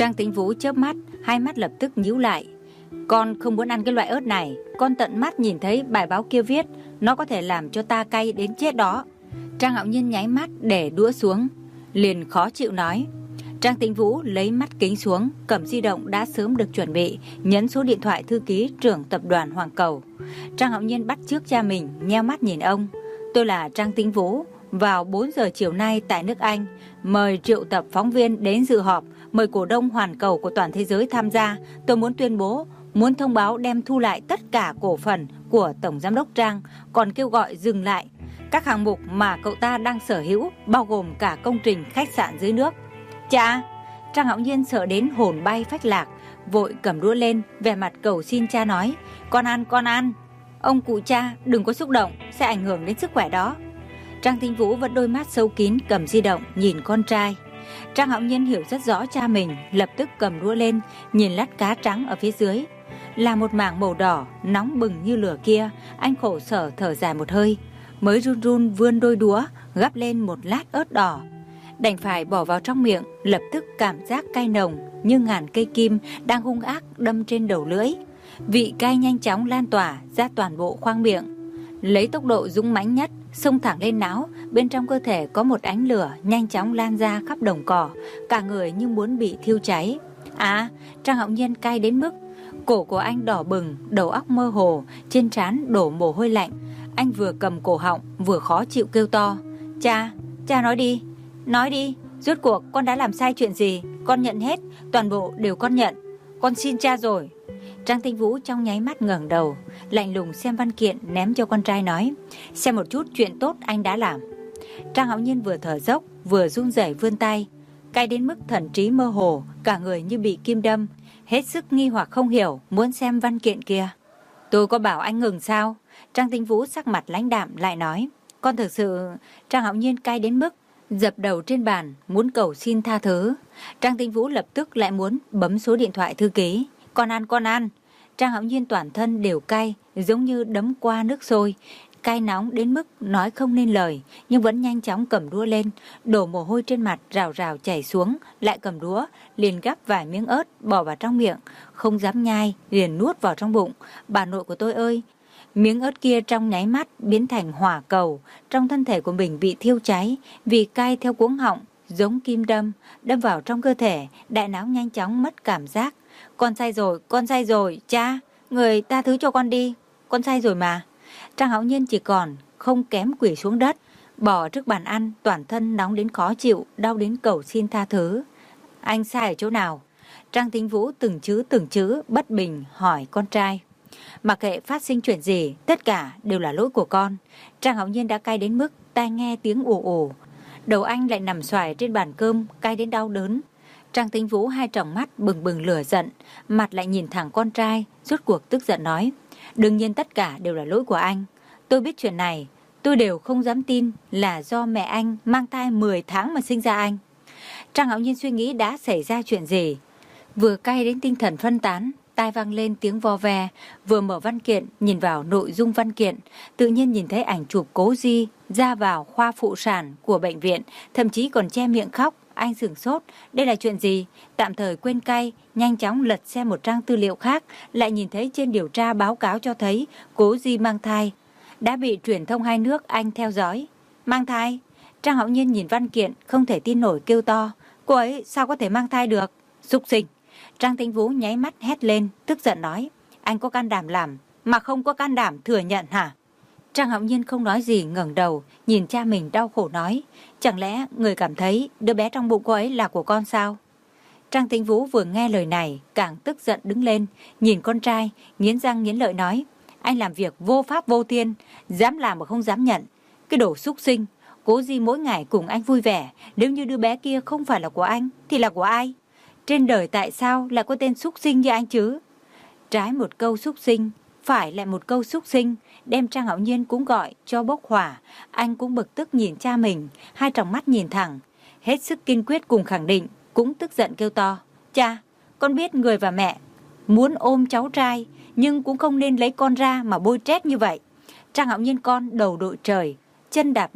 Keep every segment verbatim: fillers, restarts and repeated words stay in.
Trang Tĩnh Vũ chớp mắt, hai mắt lập tức nhíu lại. Con không muốn ăn cái loại ớt này. Con tận mắt nhìn thấy bài báo kia viết nó có thể làm cho ta cay đến chết đó. Trang Hạo Nhiên nháy mắt để đũa xuống, liền khó chịu nói. Trang Tĩnh Vũ lấy mắt kính xuống, cầm di động đã sớm được chuẩn bị, nhấn số điện thoại thư ký trưởng tập đoàn Hoàng Cầu. Trang Hạo Nhiên bắt chước cha mình, nheo mắt nhìn ông. Tôi là Trang Tĩnh Vũ, vào bốn giờ chiều nay tại nước Anh, mời triệu tập phóng viên đến dự họp, mời cổ đông Hoàn Cầu của toàn thế giới tham gia. Tôi muốn tuyên bố, muốn thông báo đem thu lại tất cả cổ phần của Tổng Giám đốc Trang, còn kêu gọi dừng lại các hạng mục mà cậu ta đang sở hữu, bao gồm cả công trình khách sạn dưới nước. Cha! Trang Hạo Nhiên sợ đến hồn bay phách lạc, vội cầm đũa lên, vẻ mặt cầu xin cha nói, con ăn, con ăn. Ông cụ cha, đừng có xúc động, sẽ ảnh hưởng đến sức khỏe đó. Trang Tĩnh Vũ vẫn đôi mắt sâu kín cầm di động nhìn con trai. Trang Hạo Nhiên hiểu rất rõ cha mình, lập tức cầm đũa lên, nhìn lát cá trắng ở phía dưới. Là một mảng màu đỏ, nóng bừng như lửa kia, anh khổ sở thở dài một hơi, mới run run vươn đôi đũa, gắp lên một lát ớt đỏ. Đành phải bỏ vào trong miệng, lập tức cảm giác cay nồng như ngàn cây kim đang hung ác đâm trên đầu lưỡi. Vị cay nhanh chóng lan tỏa ra toàn bộ khoang miệng, lấy tốc độ dũng mãnh nhất xông thẳng lên não. Bên trong cơ thể có một ánh lửa nhanh chóng lan ra khắp đồng cỏ, cả người như muốn bị thiêu cháy. À, Trang Hạo Nhiên cay đến mức cổ của anh đỏ bừng, đầu óc mơ hồ, trên trán đổ mồ hôi lạnh. Anh vừa cầm cổ họng vừa khó chịu kêu to, cha, cha nói đi, nói đi, rốt cuộc con đã làm sai chuyện gì? Con nhận hết, toàn bộ đều con nhận, con xin cha rồi. Trang Tĩnh Vũ trong nháy mắt ngẩng đầu, lạnh lùng xem văn kiện ném cho con trai nói, xem một chút chuyện tốt anh đã làm. Trang Hạo Nhiên vừa thở dốc vừa run rẩy vươn tay, cay đến mức thần trí mơ hồ, cả người như bị kim đâm, hết sức nghi hoặc không hiểu, muốn xem văn kiện kia. Tôi có bảo anh ngừng sao? Trang Tĩnh Vũ sắc mặt lãnh đạm lại nói, con thực sự... Trang Hạo Nhiên cay đến mức dập đầu trên bàn, muốn cầu xin tha thứ. Trang Tĩnh Vũ lập tức lại muốn bấm số điện thoại thư ký. Con ăn, con ăn. Trang Hạo Nhiên toàn thân đều cay, giống như đấm qua nước sôi, cay nóng đến mức nói không nên lời, nhưng vẫn nhanh chóng cầm đũa lên, đổ mồ hôi trên mặt rào rào chảy xuống, lại cầm đũa, liền gắp vài miếng ớt bỏ vào trong miệng, không dám nhai, liền nuốt vào trong bụng. Bà nội của tôi ơi! Miếng ớt kia trong nháy mắt biến thành hỏa cầu, trong thân thể của mình bị thiêu cháy, vì cay theo cuống họng, giống kim đâm, đâm vào trong cơ thể, đại não nhanh chóng mất cảm giác. Con sai rồi, con sai rồi, cha, người ta thứ cho con đi, con sai rồi mà. Trang Hạo Nhiên chỉ còn không kém quỳ xuống đất, bỏ trước bàn ăn, toàn thân nóng đến khó chịu, đau đến cầu xin tha thứ. Anh sai ở chỗ nào? Trang Tĩnh Vũ từng chữ từng chữ bất bình hỏi con trai. Mặc kệ phát sinh chuyện gì, tất cả đều là lỗi của con. Trang Hạo Nhiên đã cay đến mức tai nghe tiếng ù ù, đầu anh lại nằm xoài trên bàn cơm, cay đến đau đớn. Trang Tĩnh Vũ hai tròng mắt bừng bừng lửa giận, mặt lại nhìn thẳng con trai, rốt cuộc tức giận nói, đương nhiên tất cả đều là lỗi của anh. Tôi biết chuyện này, tôi đều không dám tin là do mẹ anh mang thai mười tháng mà sinh ra anh. Trang Hạo Nhiên suy nghĩ đã xảy ra chuyện gì, vừa cay đến tinh thần phân tán, tai vang lên tiếng vo ve, vừa mở văn kiện nhìn vào nội dung văn kiện, tự nhiên nhìn thấy ảnh chụp Cố Di ra vào khoa phụ sản của bệnh viện, thậm chí còn che miệng khóc. Anh sửng sốt, đây là chuyện gì? Tạm thời quên cay, nhanh chóng lật xem một trang tư liệu khác, lại nhìn thấy trên điều tra báo cáo cho thấy Cố Di mang thai, đã bị truyền thông hai nước Anh theo dõi. Mang thai? Trang Hạo Nhiên nhìn văn kiện không thể tin nổi kêu to, cô ấy sao có thể mang thai được? Súc sinh! Trang Tĩnh Vũ nháy mắt hét lên, tức giận nói, anh có can đảm làm mà không có can đảm thừa nhận hả? Trang Hạo Nhiên không nói gì, ngẩng đầu nhìn cha mình đau khổ nói, chẳng lẽ người cảm thấy đứa bé trong bụng cô ấy là của con sao? Trang Tĩnh Vũ vừa nghe lời này càng tức giận đứng lên, nhìn con trai nghiến răng nghiến lợi nói, anh làm việc vô pháp vô thiên, dám làm mà không dám nhận, cái đồ súc sinh. Cố Di mỗi ngày cùng anh vui vẻ, nếu như đứa bé kia không phải là của anh thì là của ai? Trên đời tại sao lại có tên súc sinh như anh chứ? Trái một câu súc sinh, phải lại một câu súc sinh, đem Trang Hạo Nhiên cũng gọi cho bốc hỏa. Anh cũng bực tức nhìn cha mình, hai tròng mắt nhìn thẳng, hết sức kiên quyết cùng khẳng định, cũng tức giận kêu to, cha, con biết người và mẹ muốn ôm cháu trai, nhưng cũng không nên lấy con ra mà bôi trét như vậy. Trang Hạo Nhiên con đầu đội trời, chân đạp đất,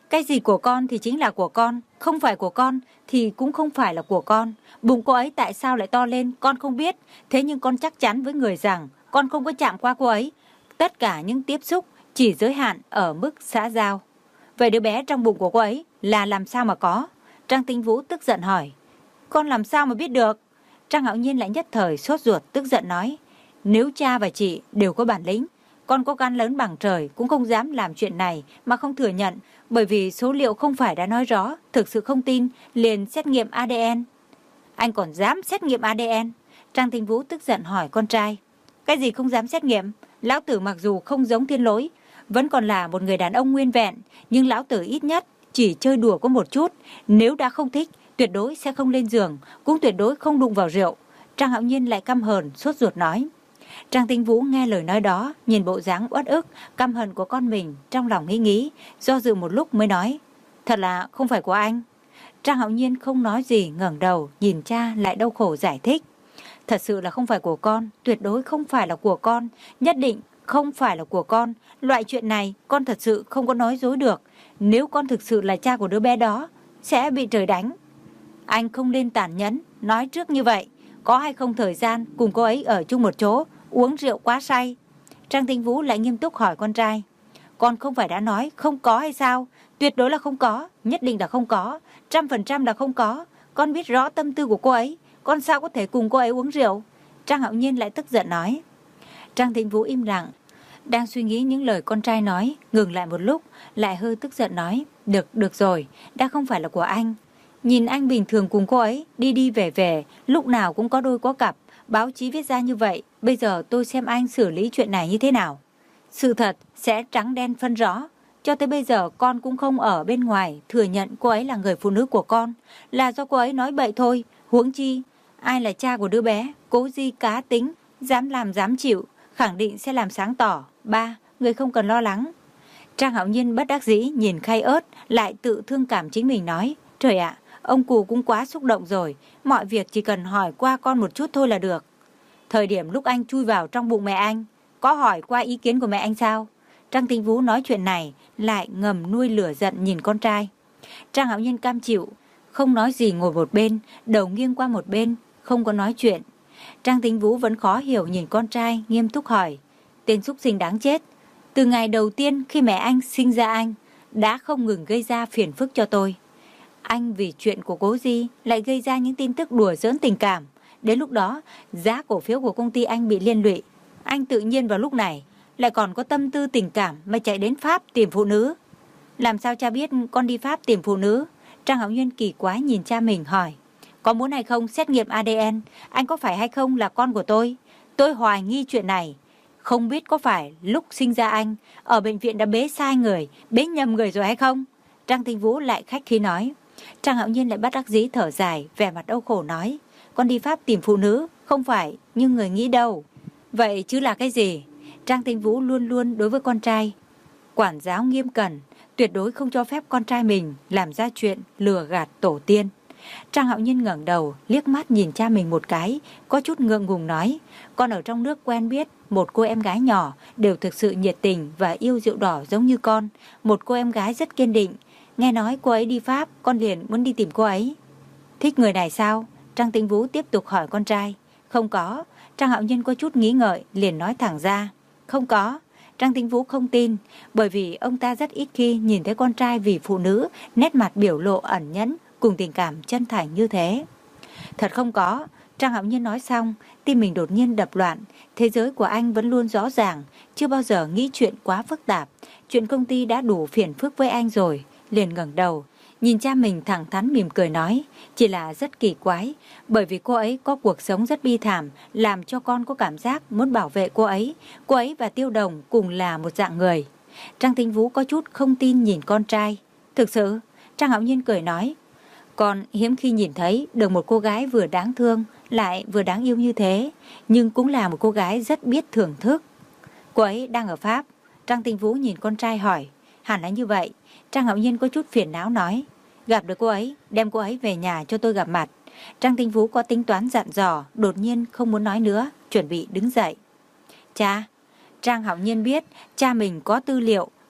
Cái gì của con thì chính là của con, không phải của con thì cũng không phải là của con. Bụng cô ấy tại sao lại to lên con không biết, thế nhưng con chắc chắn với người rằng con không có chạm qua cô ấy. Tất cả những tiếp xúc chỉ giới hạn ở mức xã giao. Vậy đứa bé trong bụng của cô ấy là làm sao mà có? Trang Tinh Vũ tức giận hỏi. Con làm sao mà biết được? Trang Hạo Nhiên lại nhất thời sốt ruột tức giận nói. Nếu cha và chị đều có bản lĩnh, con có gan lớn bằng trời cũng không dám làm chuyện này mà không thừa nhận, bởi vì số liệu không phải đã nói rõ, thực sự không tin, liền xét nghiệm a đê en. Anh còn dám xét nghiệm a đê en? Trang Tinh Vũ tức giận hỏi con trai. Cái gì không dám xét nghiệm? Lão tử mặc dù không giống Thiên Lỗi, vẫn còn là một người đàn ông nguyên vẹn, nhưng lão tử ít nhất chỉ chơi đùa có một chút. Nếu đã không thích, tuyệt đối sẽ không lên giường, cũng tuyệt đối không đụng vào rượu. Trang Hạo Nhiên lại căm hờn, sốt ruột nói. Trang Tinh Vũ nghe lời nói đó, nhìn bộ dáng uất ức, căm hờn của con mình, trong lòng nghĩ nghĩ, do dự một lúc mới nói. Thật là không phải của anh. Trang Hạo Nhiên không nói gì, ngẩng đầu, nhìn cha lại đau khổ giải thích. Thật sự là không phải của con, tuyệt đối không phải là của con, nhất định không phải là của con. Loại chuyện này con thật sự không có nói dối được. Nếu con thực sự là cha của đứa bé đó, sẽ bị trời đánh. Anh không nên tàn nhẫn, nói trước như vậy. Có hay không thời gian cùng cô ấy ở chung một chỗ, uống rượu quá say? Trang Tinh Vũ lại nghiêm túc hỏi con trai. Con không phải đã nói không có hay sao? Tuyệt đối là không có, nhất định là không có, trăm phần trăm là không có. Con biết rõ tâm tư của cô ấy, con sao có thể cùng cô ấy uống rượu? Trang Hạo Nhiên lại tức giận nói. Trang Tinh Vũ im lặng, đang suy nghĩ những lời con trai nói, ngừng lại một lúc, lại hơi tức giận nói. Được, được rồi, đã không phải là của anh. Nhìn anh bình thường cùng cô ấy, đi đi về về, lúc nào cũng có đôi có cặp, báo chí viết ra như vậy, bây giờ tôi xem anh xử lý chuyện này như thế nào. Sự thật sẽ trắng đen phân rõ. Cho tới bây giờ con cũng không ở bên ngoài thừa nhận cô ấy là người phụ nữ của con, là do cô ấy nói bậy thôi. Huống chi, ai là cha của đứa bé, cố Di cá tính, dám làm dám chịu, khẳng định sẽ làm sáng tỏ. Ba, người không cần lo lắng. Trang Hạo Nhiên bất đắc dĩ nhìn Khay Ớt, lại tự thương cảm chính mình nói. Trời ạ, ông cụ cũng quá xúc động rồi, mọi việc chỉ cần hỏi qua con một chút thôi là được. Thời điểm lúc anh chui vào trong bụng mẹ anh, có hỏi qua ý kiến của mẹ anh sao? Trang Tinh Vũ nói chuyện này, lại ngầm nuôi lửa giận nhìn con trai. Trang Hạo Nhiên cam chịu, không nói gì ngồi một bên, đầu nghiêng qua một bên, không có nói chuyện. Trang Tinh Vũ vẫn khó hiểu nhìn con trai, nghiêm túc hỏi. Tên xúc sinh đáng chết, từ ngày đầu tiên khi mẹ anh sinh ra anh, đã không ngừng gây ra phiền phức cho tôi. Anh vì chuyện của cố Di lại gây ra những tin tức đùa giỡn tình cảm. Đến lúc đó, giá cổ phiếu của công ty anh bị liên lụy. Anh tự nhiên vào lúc này lại còn có tâm tư tình cảm mà chạy đến Pháp tìm phụ nữ. Làm sao cha biết con đi Pháp tìm phụ nữ? Trang Hạo Nhiên kỳ quái nhìn cha mình hỏi. Có muốn hay không xét nghiệm a đê en? Anh có phải hay không là con của tôi? Tôi hoài nghi chuyện này. Không biết có phải lúc sinh ra anh ở bệnh viện đã bế sai người, bế nhầm người rồi hay không? Trang Tinh Vũ lại khách khí nói. Trang Hạo Nhiên lại bắt đắc dĩ thở dài, vẻ mặt đau khổ nói. Con đi Pháp tìm phụ nữ, không phải như người nghĩ đâu. Vậy chứ là cái gì? Trang Tinh Vũ luôn luôn đối với con trai quản giáo nghiêm cẩn, tuyệt đối không cho phép con trai mình làm ra chuyện lừa gạt tổ tiên. Trang Hạo Nhiên ngẩng đầu, liếc mắt nhìn cha mình một cái, có chút ngượng ngùng nói. Con ở trong nước quen biết một cô em gái nhỏ, đều thực sự nhiệt tình và yêu rượu đỏ giống như con. Một cô em gái rất kiên định. Nghe nói cô ấy đi Pháp, con liền muốn đi tìm cô ấy. Thích người này sao? Trang Tinh Vũ tiếp tục hỏi con trai. Không có. Trang Hạo Nhiên có chút nghĩ ngợi, liền nói thẳng ra. Không có. Trang Tinh Vũ không tin, bởi vì ông ta rất ít khi nhìn thấy con trai vì phụ nữ, nét mặt biểu lộ ẩn nhẫn, cùng tình cảm chân thành như thế. Thật không có. Trang Hạo Nhiên nói xong, tim mình đột nhiên đập loạn. Thế giới của anh vẫn luôn rõ ràng, chưa bao giờ nghĩ chuyện quá phức tạp. Chuyện công ty đã đủ phiền phức với anh rồi. Liền ngẩng đầu, nhìn cha mình thẳng thắn mỉm cười nói. Chỉ là rất kỳ quái, bởi vì cô ấy có cuộc sống rất bi thảm, làm cho con có cảm giác muốn bảo vệ cô ấy. Cô ấy và Tiêu Đồng cùng là một dạng người. Trang Tinh Vũ có chút không tin nhìn con trai. Thực sự? Trang Hạo Nhiên cười nói. Con hiếm khi nhìn thấy được một cô gái vừa đáng thương lại vừa đáng yêu như thế, nhưng cũng là một cô gái rất biết thưởng thức. Cô ấy đang ở Pháp. Trang Tinh Vũ nhìn con trai hỏi. Hẳn là như vậy. Trang Hạo Nhiên có chút phiền não nói. Gặp được cô ấy, đem cô ấy về nhà cho tôi gặp mặt. Trang Tinh Vũ có tính toán dặn dò, đột nhiên không muốn nói nữa, chuẩn bị đứng dậy. Cha, Trang Hạo Nhiên biết cha mình có tư liệu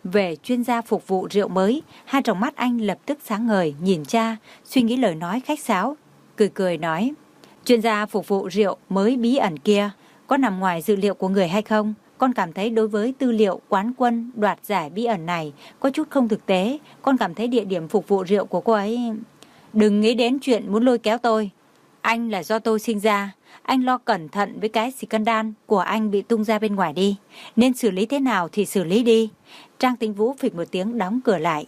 về chuyên gia phục vụ rượu mới. Hai tròng mắt anh lập tức sáng ngời nhìn cha, suy nghĩ lời nói khách sáo, cười cười nói: chuyên gia phục vụ rượu mới bí ẩn kia có nằm ngoài dự liệu của người hay không? Con cảm thấy đối với tư liệu quán quân đoạt giải bí ẩn này có chút không thực tế. Con cảm thấy địa điểm phục vụ rượu của cô ấy... Đừng nghĩ đến chuyện muốn lôi kéo tôi. Anh là do tôi sinh ra. Anh lo cẩn thận với cái scandal của anh bị tung ra bên ngoài đi. Nên xử lý thế nào thì xử lý đi. Trang Tĩnh Vũ phịch một tiếng đóng cửa lại.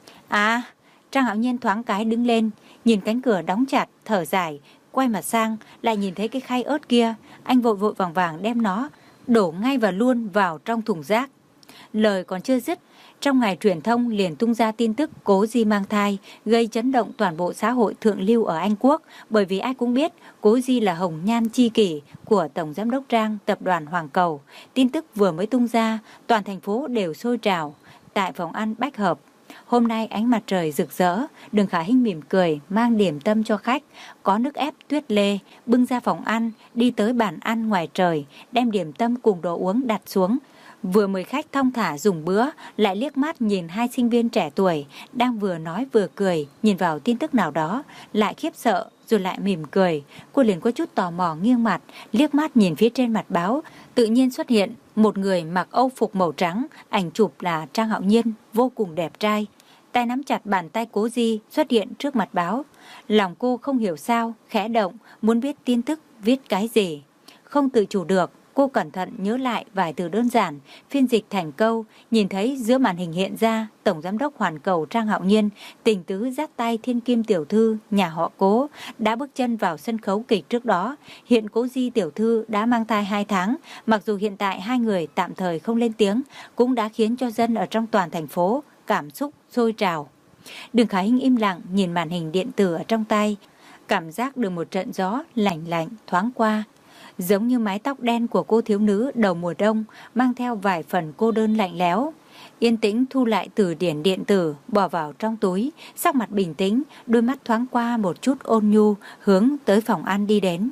À, Trang Hạo Nhiên thoáng cái đứng lên, nhìn cánh cửa đóng chặt, thở dài, quay mặt sang, lại nhìn thấy cái khay ớt kia. Anh vội vội vàng vàng đem nó đổ ngay và luôn vào trong thùng rác. Lời còn chưa dứt, trong ngày truyền thông liền tung ra tin tức Cố Di mang thai, gây chấn động toàn bộ xã hội thượng lưu ở Anh Quốc, bởi vì ai cũng biết Cố Di là hồng nhan chi kỷ của Tổng Giám đốc Trang Tập đoàn Hoàng Cầu. Tin tức vừa mới tung ra, toàn thành phố đều sôi trào. Tại phòng ăn Bách Hợp, hôm nay ánh mặt trời rực rỡ, Đường Khả Hinh mỉm cười mang điểm tâm cho khách, có nước ép tuyết lê, bưng ra phòng ăn, đi tới bàn ăn ngoài trời, đem điểm tâm cùng đồ uống đặt xuống. Vừa mời khách thong thả dùng bữa, lại liếc mắt nhìn hai sinh viên trẻ tuổi đang vừa nói vừa cười, nhìn vào tin tức nào đó, lại khiếp sợ rồi lại mỉm cười. Cô liền có chút tò mò nghiêng mặt, liếc mắt nhìn phía trên mặt báo, tự nhiên xuất hiện một người mặc âu phục màu trắng, ảnh chụp là Trang Hạo Nhiên, vô cùng đẹp trai. Tay nắm chặt bàn tay Cố Di xuất hiện trước mặt báo. Lòng cô không hiểu sao, khẽ động, muốn biết tin tức viết cái gì. Không tự chủ được, cô cẩn thận nhớ lại vài từ đơn giản, phiên dịch thành câu, nhìn thấy giữa màn hình hiện ra Tổng Giám đốc Hoàn Cầu Trang Hạo Nhiên, tình tứ dắt tay thiên kim tiểu thư nhà họ Cố, đã bước chân vào sân khấu kịch trước đó. Hiện Cố Di tiểu thư đã mang thai hai tháng, mặc dù hiện tại hai người tạm thời không lên tiếng, cũng đã khiến cho dân ở trong toàn thành phố cảm xúc sôi trào. Đường Khả Hinh im lặng nhìn màn hình điện tử ở trong tay, cảm giác được một trận gió lạnh lạnh thoáng qua, giống như mái tóc đen của cô thiếu nữ đầu mùa đông, mang theo vài phần cô đơn lạnh lẽo. Yên tĩnh thu lại từ điển điện tử, bỏ vào trong túi, sắc mặt bình tĩnh, đôi mắt thoáng qua một chút ôn nhu, hướng tới phòng ăn đi đến.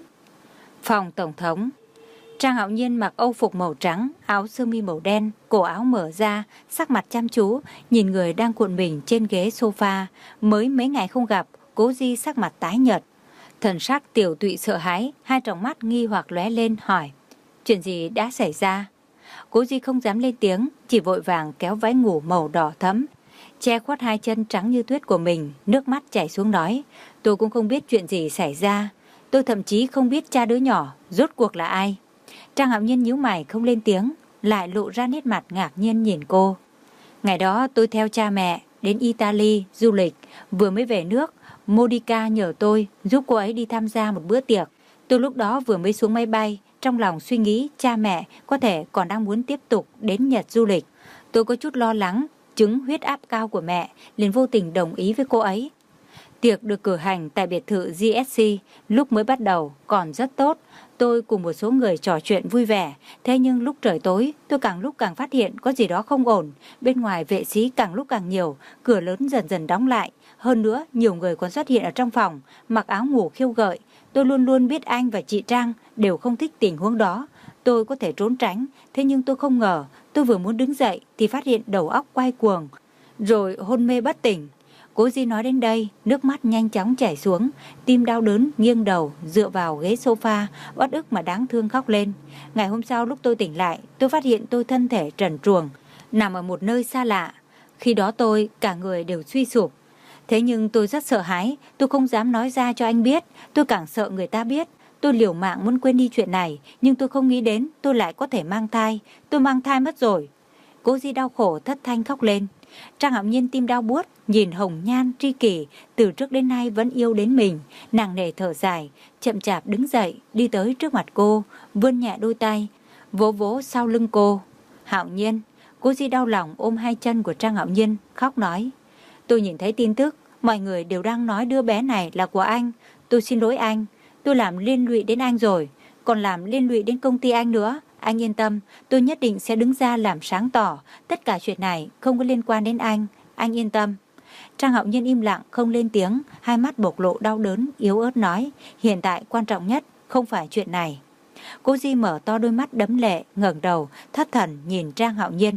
Phòng tổng thống. Trang Hạo Nhiên mặc âu phục màu trắng, áo sơ mi màu đen, cổ áo mở ra, sắc mặt chăm chú, nhìn người đang cuộn mình trên ghế sofa. Mới mấy ngày không gặp, Cố Di sắc mặt tái nhợt, thần sắc tiểu tụy sợ hãi, hai tròng mắt nghi hoặc lóe lên hỏi: chuyện gì đã xảy ra? Cố Di không dám lên tiếng, chỉ vội vàng kéo váy ngủ màu đỏ thẫm che khuất hai chân trắng như tuyết của mình, nước mắt chảy xuống nói: tôi cũng không biết chuyện gì xảy ra, tôi thậm chí không biết cha đứa nhỏ rốt cuộc là ai. Trang Hạo Nhiên nhíu mày không lên tiếng, lại lộ ra nét mặt ngạc nhiên nhìn cô. Ngày đó tôi theo cha mẹ đến Italy du lịch, vừa mới về nước, Monica nhờ tôi giúp cô ấy đi tham gia một bữa tiệc. Tôi lúc đó vừa mới xuống máy bay, trong lòng suy nghĩ cha mẹ có thể còn đang muốn tiếp tục đến Nhật du lịch. Tôi có chút lo lắng chứng huyết áp cao của mẹ, liền vô tình đồng ý với cô ấy. Tiệc được cử hành tại biệt thự giê ét xê, lúc mới bắt đầu còn rất tốt. Tôi cùng một số người trò chuyện vui vẻ, thế nhưng lúc trời tối, tôi càng lúc càng phát hiện có gì đó không ổn. Bên ngoài vệ sĩ càng lúc càng nhiều, cửa lớn dần dần đóng lại. Hơn nữa, nhiều người còn xuất hiện ở trong phòng, mặc áo ngủ khiêu gợi. Tôi luôn luôn biết anh và chị Trang đều không thích tình huống đó. Tôi có thể trốn tránh, thế nhưng tôi không ngờ, tôi vừa muốn đứng dậy thì phát hiện đầu óc quay cuồng, rồi hôn mê bất tỉnh. Cố Di nói đến đây, nước mắt nhanh chóng chảy xuống, tim đau đớn nghiêng đầu dựa vào ghế sofa, uất ức mà đáng thương khóc lên. Ngày hôm sau lúc tôi tỉnh lại, tôi phát hiện tôi thân thể trần truồng, nằm ở một nơi xa lạ. Khi đó tôi cả người đều suy sụp. Thế nhưng tôi rất sợ hãi, tôi không dám nói ra cho anh biết, tôi càng sợ người ta biết. Tôi liều mạng muốn quên đi chuyện này, nhưng tôi không nghĩ đến tôi lại có thể mang thai. Tôi mang thai mất rồi. Cố Di đau khổ thất thanh khóc lên. Trang Hạo Nhiên tim đau buốt, nhìn hồng nhan tri kỷ từ trước đến nay vẫn yêu đến mình, nặng nề thở dài, chậm chạp đứng dậy, đi tới trước mặt cô, vươn nhẹ đôi tay, vỗ vỗ sau lưng cô. Hạo Nhiên. Cố Di đau lòng ôm hai chân của Trang Hạo Nhiên, khóc nói: tôi nhìn thấy tin tức, mọi người đều đang nói đứa bé này là của anh. Tôi xin lỗi anh, tôi làm liên lụy đến anh rồi, còn làm liên lụy đến công ty anh nữa. Anh yên tâm, tôi nhất định sẽ đứng ra làm sáng tỏ, tất cả chuyện này không có liên quan đến anh, anh yên tâm. Trang Hạo Nhiên im lặng không lên tiếng, hai mắt bộc lộ đau đớn, yếu ớt nói: hiện tại quan trọng nhất không phải chuyện này. Cố Di mở to đôi mắt đẫm lệ, ngẩng đầu, thất thần nhìn Trang Hạo Nhiên.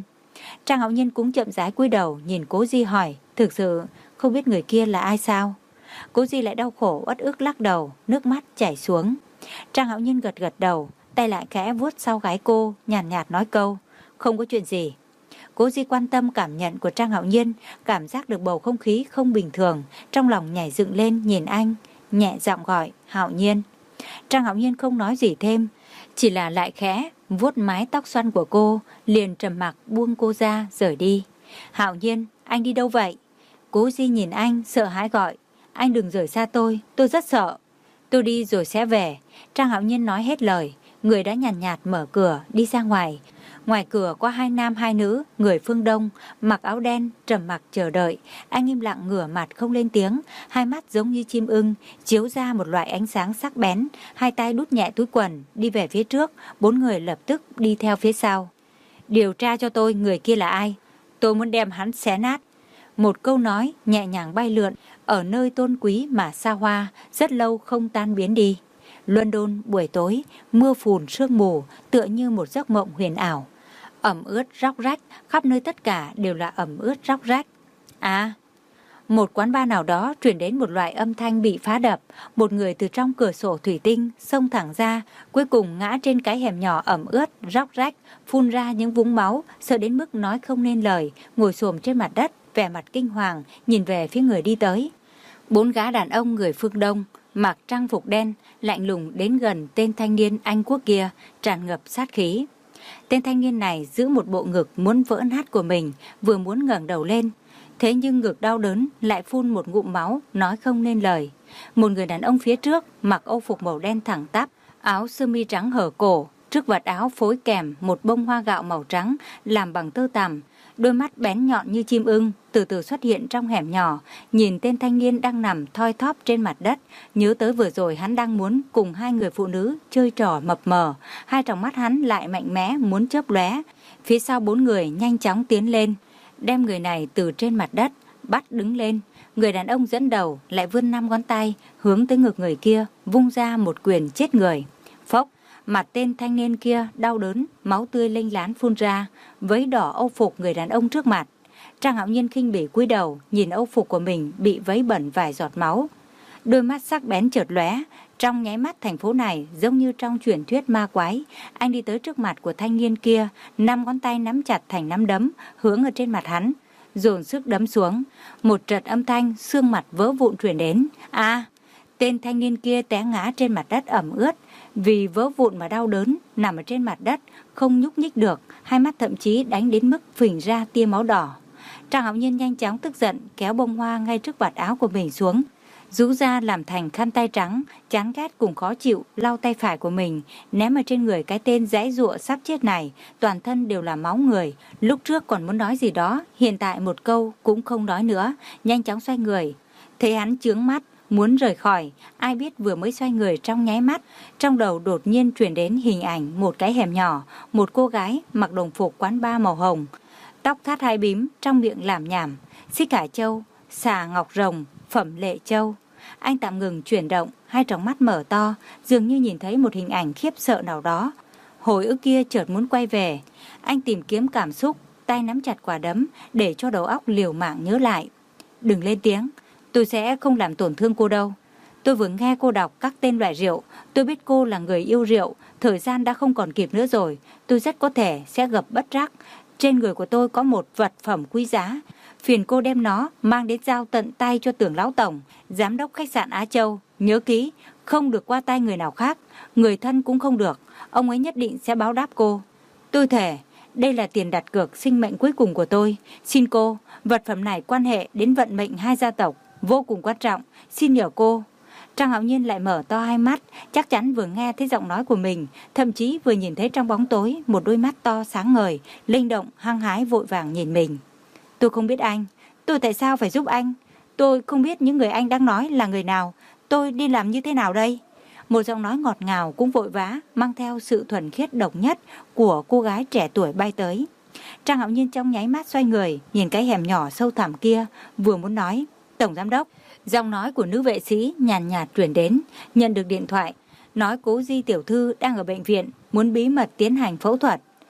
Trang Hạo Nhiên cũng chậm rãi cúi đầu nhìn Cố Di hỏi, thực sự không biết người kia là ai sao? Cố Di lại đau khổ uất ức lắc đầu, nước mắt chảy xuống. Trang Hạo Nhiên gật gật đầu, tay lại khẽ vuốt sau gáy cô, nhàn nhạt, nhạt nói câu, không có chuyện gì. Cố Di quan tâm cảm nhận của Trang Hạo Nhiên, cảm giác được bầu không khí không bình thường, trong lòng nhảy dựng lên nhìn anh, nhẹ giọng gọi, Hạo Nhiên. Trang Hạo Nhiên không nói gì thêm, chỉ là lại khẽ vuốt mái tóc xoăn của cô, liền trầm mặc buông cô ra rời đi. Hạo Nhiên, anh đi đâu vậy? Cố Di nhìn anh, sợ hãi gọi, anh đừng rời xa tôi, tôi rất sợ. Tôi đi rồi sẽ về. Trang Hạo Nhiên nói hết lời, người đã nhàn nhạt, nhạt mở cửa đi ra ngoài. Ngoài cửa có hai nam hai nữ, người phương Đông, mặc áo đen, trầm mặc chờ đợi. Anh im lặng ngửa mặt không lên tiếng, hai mắt giống như chim ưng, chiếu ra một loại ánh sáng sắc bén. Hai tay đút nhẹ túi quần, đi về phía trước, bốn người lập tức đi theo phía sau. Điều tra cho tôi người kia là ai, tôi muốn đem hắn xé nát. Một câu nói nhẹ nhàng bay lượn, ở nơi tôn quý mà xa hoa, rất lâu không tan biến đi. London buổi tối, mưa phùn sương mù, tựa như một giấc mộng huyền ảo. Ẩm ướt róc rách, khắp nơi tất cả đều là ẩm ướt róc rách. À, một quán bar nào đó truyền đến một loại âm thanh bị phá đập, một người từ trong cửa sổ thủy tinh xông thẳng ra, cuối cùng ngã trên cái hẻm nhỏ ẩm ướt róc rách, phun ra những vũng máu, sợ đến mức nói không nên lời, ngồi xổm trên mặt đất, vẻ mặt kinh hoàng, nhìn về phía người đi tới. Bốn gã đàn ông người phương Đông, mặc trang phục đen, lạnh lùng đến gần tên thanh niên Anh quốc kia, tràn ngập sát khí. Tên thanh niên này giữ một bộ ngực muốn vỡ nát của mình, vừa muốn ngẩng đầu lên. Thế nhưng ngực đau đớn lại phun một ngụm máu, nói không nên lời. Một người đàn ông phía trước mặc âu phục màu đen thẳng tắp, áo sơ mi trắng hở cổ, trước vạt áo phối kèm một bông hoa gạo màu trắng làm bằng tơ tằm. Đôi mắt bén nhọn như chim ưng từ từ xuất hiện trong hẻm nhỏ, nhìn tên thanh niên đang nằm thoi thóp trên mặt đất, nhớ tới vừa rồi hắn đang muốn cùng hai người phụ nữ chơi trò mập mờ, hai tròng mắt hắn lại mạnh mẽ muốn chớp lóe. Phía sau bốn người nhanh chóng tiến lên, đem người này từ trên mặt đất bắt đứng lên. Người đàn ông dẫn đầu lại vươn năm ngón tay hướng tới ngực người kia, vung ra một quyền chết người. Phốc, mặt tên thanh niên kia đau đớn, máu tươi lênh lán phun ra, vấy đỏ âu phục người đàn ông trước mặt. Trang Hạo Nhiên khinh bỉ cúi đầu, nhìn âu phục của mình bị vấy bẩn vài giọt máu. Đôi mắt sắc bén chợt lóe, trong nháy mắt thành phố này giống như trong truyền thuyết ma quái. Anh đi tới trước mặt của thanh niên kia, năm ngón tay nắm chặt thành nắm đấm, hướng ở trên mặt hắn, dồn sức đấm xuống. Một trận âm thanh xương mặt vỡ vụn truyền đến. À, tên thanh niên kia té ngã trên mặt đất ẩm ướt, vì vỡ vụn mà đau đớn, nằm ở trên mặt đất, không nhúc nhích được, hai mắt thậm chí đánh đến mức phình ra tia máu đỏ. Trang Hạo Nhiên nhanh chóng tức giận, kéo bông hoa ngay trước vạt áo của mình xuống, rũ ra làm thành khăn tay trắng, chán ghét cùng khó chịu, lau tay phải của mình, ném ở trên người cái tên giãy giụa sắp chết này, toàn thân đều là máu người. Lúc trước còn muốn nói gì đó, hiện tại một câu cũng không nói nữa, nhanh chóng xoay người. Thấy hắn chướng mắt, muốn rời khỏi, ai biết vừa mới xoay người trong nháy mắt, trong đầu đột nhiên truyền đến hình ảnh một cái hẻm nhỏ, một cô gái mặc đồng phục quán bar màu hồng, tóc thắt hai bím, trong miệng lảm nhảm, xích hải châu, xà ngọc rồng, phẩm lệ châu. Anh tạm ngừng chuyển động, hai tròng mắt mở to, dường như nhìn thấy một hình ảnh khiếp sợ nào đó. Hồi ức kia chợt muốn quay về, anh tìm kiếm cảm xúc, tay nắm chặt quả đấm để cho đầu óc liều mạng nhớ lại. Đừng lên tiếng, tôi sẽ không làm tổn thương cô đâu. Tôi vừa nghe cô đọc các tên loại rượu, tôi biết cô là người yêu rượu, thời gian đã không còn kịp nữa rồi, tôi rất có thể sẽ gặp bất trắc. Trên người của tôi có một vật phẩm quý giá, phiền cô đem nó mang đến giao tận tay cho Tưởng lão tổng, giám đốc khách sạn Á Châu. Nhớ kỹ, không được qua tay người nào khác, người thân cũng không được, ông ấy nhất định sẽ báo đáp cô. Tôi thề, đây là tiền đặt cược sinh mệnh cuối cùng của tôi. Xin cô, vật phẩm này quan hệ đến vận mệnh hai gia tộc, vô cùng quan trọng, xin nhờ cô. Trang Hạo Nhiên lại mở to hai mắt, chắc chắn vừa nghe thấy giọng nói của mình, thậm chí vừa nhìn thấy trong bóng tối một đôi mắt to sáng ngời, linh động, hăng hái vội vàng nhìn mình. Tôi không biết anh, tôi tại sao phải giúp anh? Tôi không biết những người anh đang nói là người nào, tôi đi làm như thế nào đây? Một giọng nói ngọt ngào cũng vội vã, mang theo sự thuần khiết độc nhất của cô gái trẻ tuổi bay tới. Trang Hạo Nhiên trong nháy mắt xoay người, nhìn cái hẻm nhỏ sâu thẳm kia, vừa muốn nói, Tổng Giám Đốc. Giọng nói của nữ vệ sĩ nhàn nhạt truyền đến, nhận được điện thoại, nói Cố Di tiểu thư đang ở bệnh viện, muốn bí mật tiến hành phẫu thuật.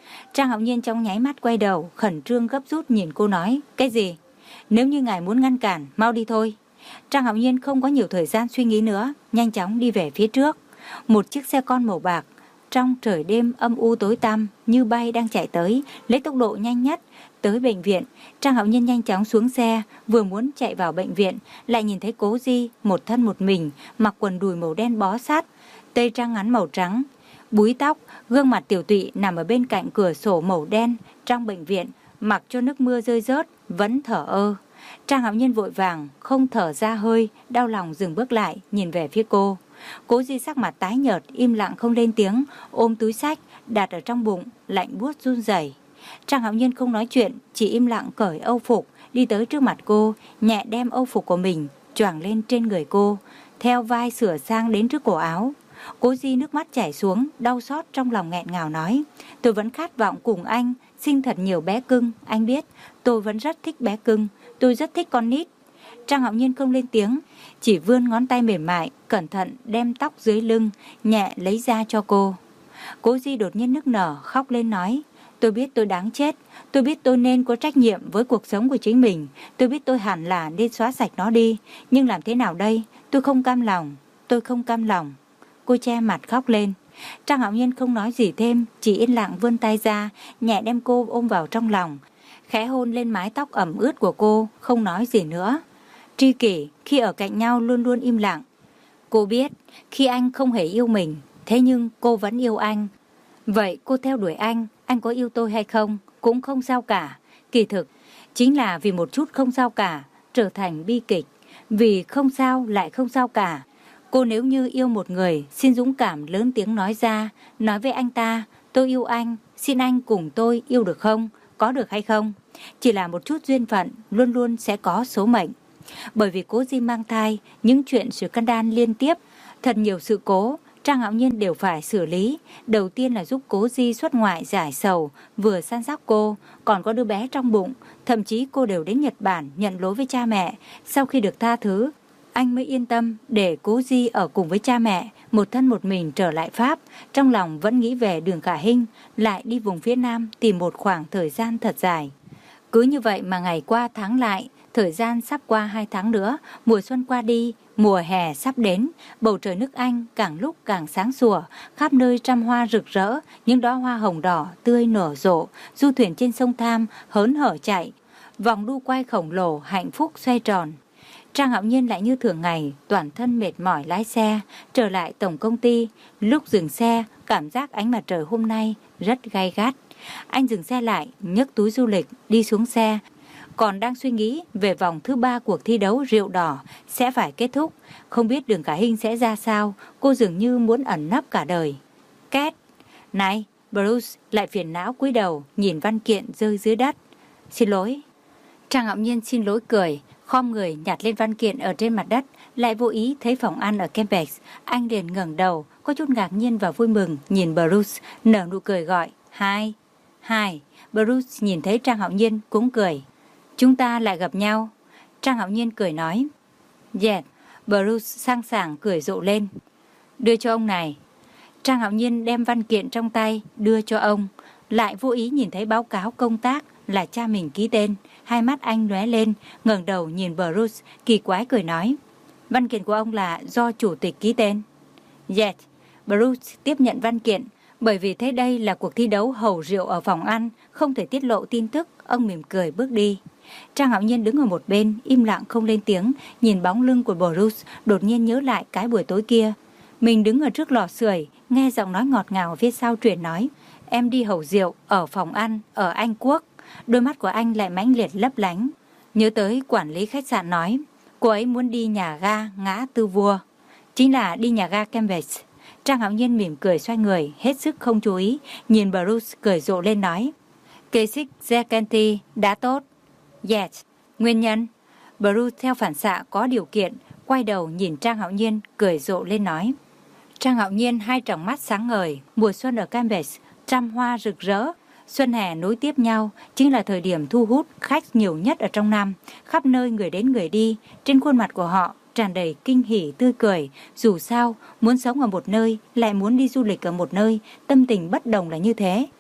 Trang Hạo Nhiên trong nháy mắt quay đầu, khẩn trương gấp rút nhìn cô nói, cái gì? Nếu như ngài muốn ngăn cản, mau đi thôi. Trang Hạo Nhiên không có nhiều thời gian suy nghĩ nữa, nhanh chóng đi về phía trước. Một chiếc xe con màu bạc, trong trời đêm âm u tối tăm, như bay đang chạy tới, lấy tốc độ nhanh nhất, tới bệnh viện. Trang Hạo Nhiên nhanh chóng xuống xe, vừa muốn chạy vào bệnh viện, lại nhìn thấy Cố Di, một thân một mình, mặc quần đùi màu đen bó sát, tây trang ngắn màu trắng, búi tóc, gương mặt tiểu tụy nằm ở bên cạnh cửa sổ màu đen trong bệnh viện, mặc cho nước mưa rơi rớt, vẫn thở ơ. Trang Hạo Nhiên vội vàng, không thở ra hơi, đau lòng dừng bước lại, nhìn về phía cô. Cố Di sắc mặt tái nhợt, im lặng không lên tiếng, ôm túi xách đặt ở trong bụng, lạnh buốt run rẩy. Trang Hạo Nhiên không nói chuyện, chỉ im lặng cởi âu phục, đi tới trước mặt cô, nhẹ đem âu phục của mình choàng lên trên người cô, theo vai sửa sang đến trước cổ áo. Cố Di nước mắt chảy xuống, đau xót trong lòng nghẹn ngào nói, tôi vẫn khát vọng cùng anh sinh thật nhiều bé cưng, anh biết, tôi vẫn rất thích bé cưng, tôi rất thích con nít. Trang Hạo Nhiên không lên tiếng, chỉ vươn ngón tay mềm mại, cẩn thận đem tóc dưới lưng, nhẹ lấy ra cho cô. Cố Di đột nhiên nức nở, khóc lên nói, tôi biết tôi đáng chết, tôi biết tôi nên có trách nhiệm với cuộc sống của chính mình, tôi biết tôi hẳn là nên xóa sạch nó đi, nhưng làm thế nào đây, tôi không cam lòng, tôi không cam lòng. Cô che mặt khóc lên. Trang Hạo Nhiên không nói gì thêm, chỉ yên lặng vươn tay ra, nhẹ đem cô ôm vào trong lòng, khẽ hôn lên mái tóc ẩm ướt của cô, không nói gì nữa. Tri kỷ khi ở cạnh nhau luôn luôn im lặng. Cô biết khi anh không hề yêu mình, thế nhưng cô vẫn yêu anh. Vậy cô theo đuổi anh, anh có yêu tôi hay không cũng không sao cả. Kỳ thực chính là vì một chút không sao cả trở thành bi kịch. Vì không sao lại không sao cả. Cô nếu như yêu một người, xin dũng cảm lớn tiếng nói ra, nói với anh ta, tôi yêu anh, xin anh cùng tôi yêu được không, có được hay không? Chỉ là một chút duyên phận, luôn luôn sẽ có số mệnh. Bởi vì Cố Di mang thai, những chuyện scandal liên tiếp, thật nhiều sự cố, Trang Hạo Nhiên đều phải xử lý. Đầu tiên là giúp Cố Di xuất ngoại giải sầu, vừa săn sóc cô, còn có đứa bé trong bụng. Thậm chí cô đều đến Nhật Bản nhận lỗi với cha mẹ. Sau khi được tha thứ, anh mới yên tâm để Cố Di ở cùng với cha mẹ, một thân một mình trở lại Pháp. Trong lòng vẫn nghĩ về Đường Khả Hinh, lại đi vùng phía Nam tìm một khoảng thời gian thật dài. Cứ như vậy mà ngày qua tháng lại, thời gian sắp qua hai tháng nữa, mùa xuân qua đi, mùa hè sắp đến, bầu trời nước Anh càng lúc càng sáng sủa, khắp nơi trăm hoa rực rỡ, những đóa hoa hồng đỏ tươi nở rộ, du thuyền trên sông Tham hớn hở chạy, vòng đu quay khổng lồ hạnh phúc xoay tròn. Trang Hạo Nhiên lại như thường ngày, toàn thân mệt mỏi lái xe, trở lại tổng công ty. Lúc dừng xe, cảm giác ánh mặt trời hôm nay rất gay gắt. Anh dừng xe lại, nhấc túi du lịch, đi xuống xe. Còn đang suy nghĩ về vòng thứ ba cuộc thi đấu rượu đỏ sẽ phải kết thúc. Không biết Đường Khả Hinh sẽ ra sao, cô dường như muốn ẩn nấp cả đời. Két! Này, Bruce lại phiền não cúi đầu, nhìn văn kiện rơi dưới đất. Xin lỗi. Trang Hạo Nhiên xin lỗi cười, khom người nhặt lên văn kiện ở trên mặt đất, lại vô ý thấy phòng ăn ở Campbell. Anh liền ngẩng đầu, có chút ngạc nhiên và vui mừng, nhìn Bruce, nở nụ cười gọi, Hi, Hi. Bruce nhìn thấy Trang Hạo Nhiên cũng cười. Chúng ta lại gặp nhau. Trang Hạo Nhiên cười nói. Yes. Bruce sang sảng cười rộ lên. Đưa cho ông này. Trang Hạo Nhiên đem văn kiện trong tay đưa cho ông, lại vô ý nhìn thấy báo cáo công tác là cha mình ký tên. Hai mắt anh lóe lên, ngẩng đầu nhìn Bruce, kỳ quái cười nói. Văn kiện của ông là do chủ tịch ký tên. Yes. Bruce tiếp nhận văn kiện. Bởi vì thế đây là cuộc thi đấu hầu rượu ở phòng ăn, không thể tiết lộ tin tức, ông mỉm cười bước đi. Trang Hạo Nhiên đứng ở một bên, im lặng không lên tiếng, nhìn bóng lưng của Bruce, đột nhiên nhớ lại cái buổi tối kia. Mình đứng ở trước lò sưởi, nghe giọng nói ngọt ngào phía sau truyền nói, em đi hầu rượu ở phòng ăn ở Anh Quốc. Đôi mắt của anh lại mãnh liệt lấp lánh. Nhớ tới quản lý khách sạn nói, cô ấy muốn đi nhà ga ngã Tư Vua, chính là đi nhà ga Campbell. Trang Hạo Nhiên mỉm cười xoay người, hết sức không chú ý, nhìn Bruce cười rộ lên nói, kế xích Zekenti đã tốt. Yes. Nguyên nhân? Bruce theo phản xạ có điều kiện, quay đầu nhìn Trang Hạo Nhiên, cười rộ lên nói. Trang Hạo Nhiên hai tròng mắt sáng ngời, mùa xuân ở Campbell, trăm hoa rực rỡ, xuân hè nối tiếp nhau, chính là thời điểm thu hút khách nhiều nhất ở trong năm. Khắp nơi người đến người đi, trên khuôn mặt của họ tràn đầy kinh hỉ tươi cười. Dù sao, muốn sống ở một nơi, lại muốn đi du lịch ở một nơi, tâm tình bất đồng là như thế.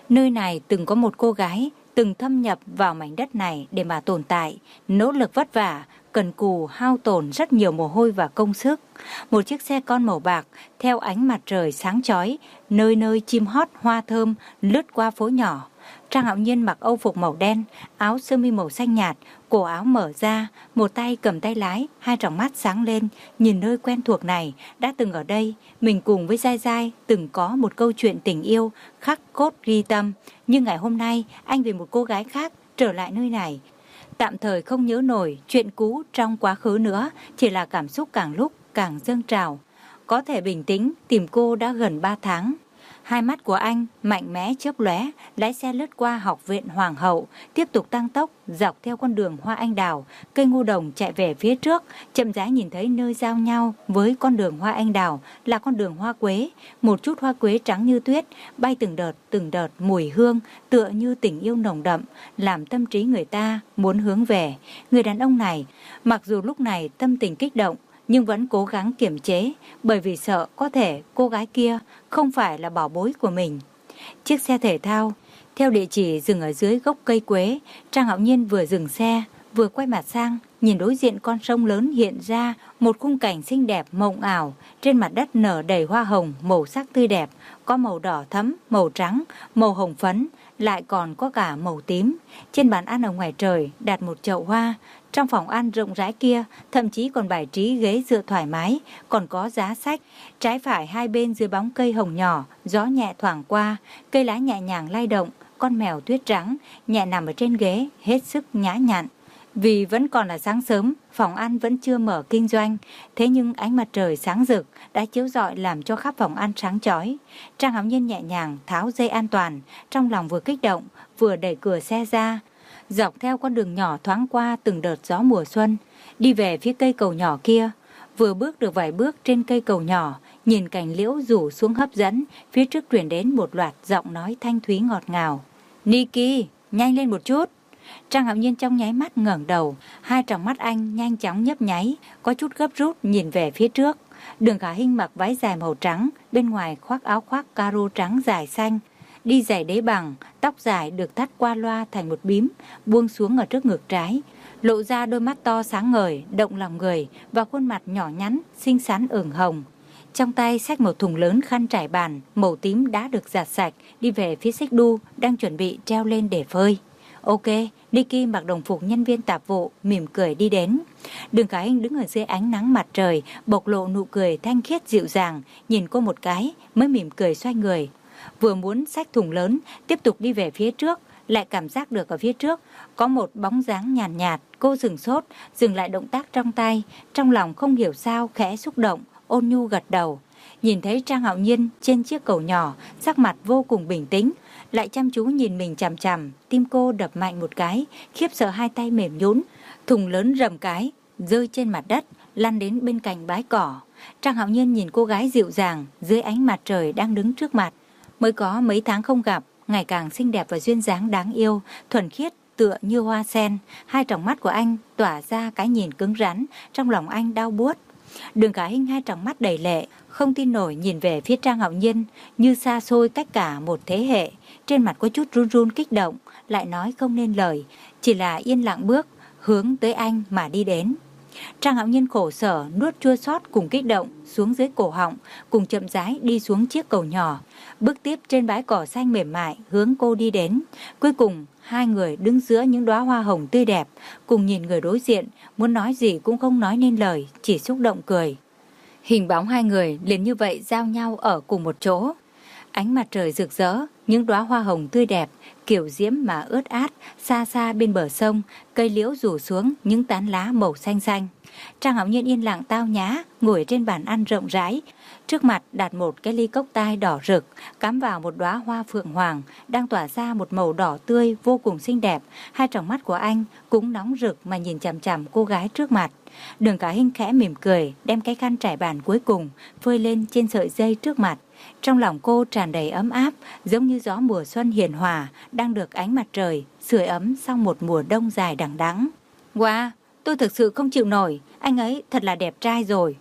Nơi này từng có một cô gái, từng thâm nhập vào mảnh đất này để mà tồn tại, nỗ lực vất vả, cần cù, hao tổn rất nhiều mồ hôi và công sức. Một chiếc xe con màu bạc, theo ánh mặt trời sáng chói, nơi nơi chim hót hoa thơm lướt qua phố nhỏ. Trang Hạo Nhiên mặc âu phục màu đen, áo sơ mi màu xanh nhạt, cổ áo mở ra, một tay cầm tay lái, hai tròng mắt sáng lên, nhìn nơi quen thuộc này, đã từng ở đây, mình cùng với Giai Giai từng có một câu chuyện tình yêu khắc cốt ghi tâm, nhưng ngày hôm nay anh vì một cô gái khác trở lại nơi này. Tạm thời không nhớ nổi chuyện cũ trong quá khứ nữa, chỉ là cảm xúc càng lúc càng dâng trào. Có thể bình tĩnh tìm cô đã gần ba tháng. Hai mắt của anh mạnh mẽ chớp lóe, lái xe lướt qua học viện Hoàng hậu, tiếp tục tăng tốc dọc theo con đường hoa anh đào, cây ngô đồng chạy về phía trước, chậm rãi nhìn thấy nơi giao nhau với con đường hoa anh đào là con đường hoa quế, một chút hoa quế trắng như tuyết, bay từng đợt từng đợt mùi hương, tựa như tình yêu nồng đậm, làm tâm trí người ta muốn hướng về. Người đàn ông này, mặc dù lúc này tâm tình kích động, nhưng vẫn cố gắng kiềm chế, bởi vì sợ có thể cô gái kia không phải là bảo bối của mình. Chiếc xe thể thao theo địa chỉ dừng ở dưới gốc cây quế. Trang Hạo Nhiên vừa dừng xe, vừa quay mặt sang, nhìn đối diện con sông lớn hiện ra một khung cảnh xinh đẹp mộng ảo. Trên mặt đất nở đầy hoa hồng màu sắc tươi đẹp, có màu đỏ thẫm, màu trắng, màu hồng phấn, lại còn có cả màu tím. Trên bàn ăn ở ngoài trời đặt một chậu hoa. Trong phòng ăn rộng rãi kia, thậm chí còn bài trí ghế dựa thoải mái, còn có giá sách. Trái phải hai bên dưới bóng cây hồng nhỏ, gió nhẹ thoảng qua, cây lá nhẹ nhàng lay động, con mèo tuyết trắng nhẹ nằm ở trên ghế, hết sức nhã nhặn. Vì vẫn còn là sáng sớm, phòng ăn vẫn chưa mở kinh doanh, thế nhưng ánh mặt trời sáng rực đã chiếu rọi làm cho khắp phòng ăn sáng chói. Trang Hạo Nhiên nhẹ nhàng tháo dây an toàn, trong lòng vừa kích động, vừa đẩy cửa xe ra. Dọc theo con đường nhỏ thoáng qua từng đợt gió mùa xuân, đi về phía cây cầu nhỏ kia. Vừa bước được vài bước trên cây cầu nhỏ, nhìn cành liễu rủ xuống hấp dẫn, phía trước truyền đến một loạt giọng nói thanh thúy ngọt ngào. Niki, nhanh lên một chút. Trang Hạo Nhiên trong nháy mắt ngẩng đầu, hai tròng mắt anh nhanh chóng nhấp nháy, có chút gấp rút nhìn về phía trước. Đường Khả Hinh mặc váy dài màu trắng, bên ngoài khoác áo khoác caro trắng dài xanh, đi giày đế bằng, tóc dài được thắt qua loa thành một bím, buông xuống ở trước ngực trái, lộ ra đôi mắt to sáng ngời, động lòng người và khuôn mặt nhỏ nhắn, xinh xắn ửng hồng. Trong tay xách một thùng lớn khăn trải bàn, màu tím đã được giặt sạch, đi về phía xích đu, đang chuẩn bị treo lên để phơi. Ok, Niki mặc đồng phục nhân viên tạp vụ, mỉm cười đi đến. Đường Khả Hinh đứng ở dưới ánh nắng mặt trời, bộc lộ nụ cười thanh khiết dịu dàng, nhìn cô một cái, mới mỉm cười xoay người. Vừa muốn xách thùng lớn, tiếp tục đi về phía trước, lại cảm giác được ở phía trước có một bóng dáng nhàn nhạt, nhạt. Cô dừng sốt, dừng lại động tác trong tay, trong lòng không hiểu sao khẽ xúc động, ôn nhu gật đầu. Nhìn thấy Trang Hạo Nhiên trên chiếc cầu nhỏ, sắc mặt vô cùng bình tĩnh, lại chăm chú nhìn mình chằm chằm, tim cô đập mạnh một cái, khiếp sợ hai tay mềm nhũn, thùng lớn rầm cái, rơi trên mặt đất, lăn đến bên cạnh bãi cỏ. Trang Hạo Nhiên nhìn cô gái dịu dàng dưới ánh mặt trời đang đứng trước mặt. Mới có mấy tháng không gặp, ngày càng xinh đẹp và duyên dáng đáng yêu, thuần khiết tựa như hoa sen. Hai tròng mắt của anh tỏa ra cái nhìn cứng rắn, trong lòng anh đau buốt. Đường Khả Hinh hai tròng mắt đầy lệ, không tin nổi nhìn về phía Trang Hạo Nhiên, như xa xôi cách cả một thế hệ. Trên mặt có chút run run kích động, lại nói không nên lời, chỉ là yên lặng bước hướng tới anh mà đi đến. Trang Hạo Nhiên khổ sở nuốt chua xót cùng kích động xuống dưới cổ họng, cùng chậm rãi đi xuống chiếc cầu nhỏ, bước tiếp trên bãi cỏ xanh mềm mại hướng cô đi đến. Cuối cùng hai người đứng giữa những đóa hoa hồng tươi đẹp, cùng nhìn người đối diện, muốn nói gì cũng không nói nên lời, chỉ xúc động cười. Hình bóng hai người liền như vậy giao nhau ở cùng một chỗ. Ánh mặt trời rực rỡ, những đóa hoa hồng tươi đẹp, kiểu diễm mà ướt át, xa xa bên bờ sông, cây liễu rủ xuống những tán lá màu xanh xanh. Trang Hạo Nhiên yên lặng tao nhã, ngồi trên bàn ăn rộng rãi. Trước mặt đặt một cái ly cốc tai đỏ rực, cắm vào một đóa hoa phượng hoàng, đang tỏa ra một màu đỏ tươi vô cùng xinh đẹp. Hai tròng mắt của anh cũng nóng rực mà nhìn chằm chằm cô gái trước mặt. Đường Khả Hinh khẽ mỉm cười, đem cái khăn trải bàn cuối cùng phơi lên trên sợi dây trước mặt. Trong lòng cô tràn đầy ấm áp, giống như gió mùa xuân hiền hòa đang được ánh mặt trời sưởi ấm sau một mùa đông dài đằng đẵng. Wow, tôi thực sự không chịu nổi, anh ấy thật là đẹp trai rồi.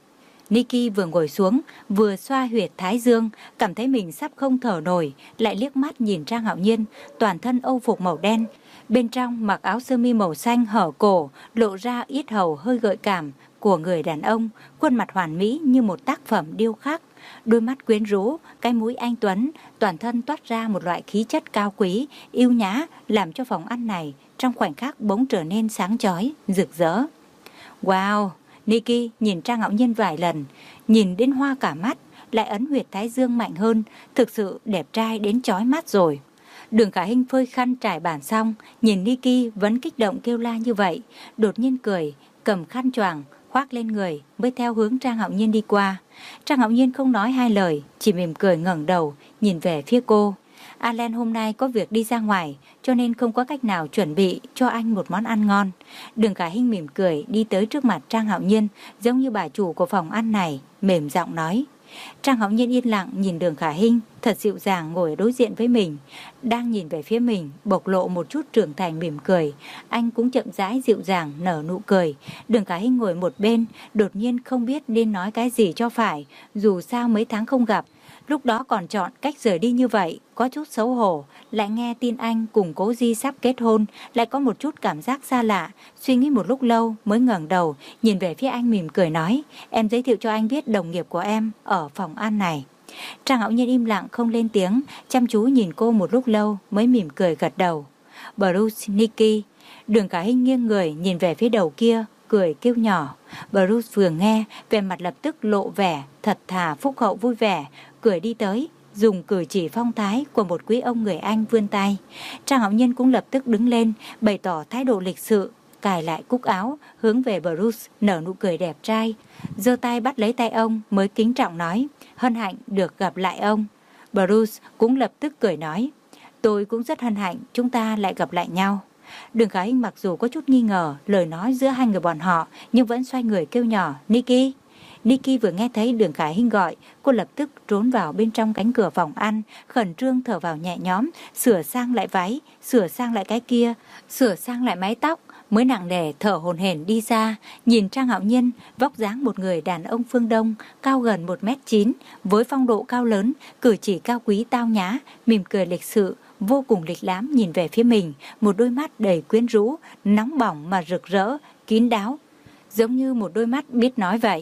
Nikki vừa ngồi xuống, vừa xoa huyệt thái dương, cảm thấy mình sắp không thở nổi, lại liếc mắt nhìn Trang Hạo Nhiên, toàn thân âu phục màu đen, bên trong mặc áo sơ mi màu xanh hở cổ, lộ ra yết hầu hơi gợi cảm của người đàn ông, khuôn mặt hoàn mỹ như một tác phẩm điêu khắc, đôi mắt quyến rũ, cái mũi anh tuấn, toàn thân toát ra một loại khí chất cao quý, yêu nhã, làm cho phòng ăn này trong khoảnh khắc bỗng trở nên sáng chói, rực rỡ. Wow! Nikki nhìn Trang Hạo Nhiên vài lần, nhìn đến hoa cả mắt, lại ấn huyệt thái dương mạnh hơn, thực sự đẹp trai đến chói mắt rồi. Đường Khả Hinh phơi khăn trải bàn xong, nhìn Nikki vẫn kích động kêu la như vậy, đột nhiên cười, cầm khăn choàng khoác lên người, mới theo hướng Trang Hạo Nhiên đi qua. Trang Hạo Nhiên không nói hai lời, chỉ mỉm cười ngẩng đầu, nhìn về phía cô. Alan hôm nay có việc đi ra ngoài, cho nên không có cách nào chuẩn bị cho anh một món ăn ngon. Đường Khả Hinh mỉm cười đi tới trước mặt Trang Hạo Nhiên, giống như bà chủ của phòng ăn này, mềm giọng nói. Trang Hạo Nhiên yên lặng nhìn Đường Khả Hinh, thật dịu dàng ngồi đối diện với mình, đang nhìn về phía mình, bộc lộ một chút trưởng thành mỉm cười. Anh cũng chậm rãi dịu dàng nở nụ cười. Đường Khả Hinh ngồi một bên, đột nhiên không biết nên nói cái gì cho phải, dù sao mấy tháng không gặp, lúc đó còn chọn cách rời đi như vậy, có chút xấu hổ, lại nghe tin anh cùng Cố Di sắp kết hôn, lại có một chút cảm giác xa lạ, suy nghĩ một lúc lâu mới ngẩng đầu, nhìn về phía anh mỉm cười nói, em giới thiệu cho anh biết đồng nghiệp của em ở phòng ăn này. Trang Hạo Nhiên im lặng không lên tiếng, chăm chú nhìn cô một lúc lâu mới mỉm cười gật đầu. Bruce, Nikki. Đường Khả Hinh nghiêng người nhìn về phía đầu kia, cười kêu nhỏ. Bruce vừa nghe, vẻ mặt lập tức lộ vẻ thật thà phúc hậu vui vẻ, cười đi tới, dùng cử chỉ phong thái của một quý ông người Anh vươn tay. Trang Hạo Nhiên cũng lập tức đứng lên, bày tỏ thái độ lịch sự, cài lại cúc áo, hướng về Bruce nở nụ cười đẹp trai, giơ tay bắt lấy tay ông mới kính trọng nói, hân hạnh được gặp lại ông. Bruce cũng lập tức cười nói, tôi cũng rất hân hạnh chúng ta lại gặp lại nhau. Đường Khả Hinh mặc dù có chút nghi ngờ lời nói giữa hai người bọn họ, nhưng vẫn xoay người kêu nhỏ, Nikki. Nikki vừa nghe thấy Đường Khả Hinh gọi, cô lập tức trốn vào bên trong cánh cửa phòng ăn, khẩn trương thở vào nhẹ nhõm, sửa sang lại váy, sửa sang lại cái kia, sửa sang lại mái tóc, mới nặng nề thở hổn hển đi ra, nhìn Trang Hạo Nhiên, vóc dáng một người đàn ông phương Đông, cao gần một mét chín, với phong độ cao lớn, cử chỉ cao quý tao nhã, mỉm cười lịch sự, vô cùng lịch lãm nhìn về phía mình, một đôi mắt đầy quyến rũ, nóng bỏng mà rực rỡ, kín đáo, giống như một đôi mắt biết nói vậy.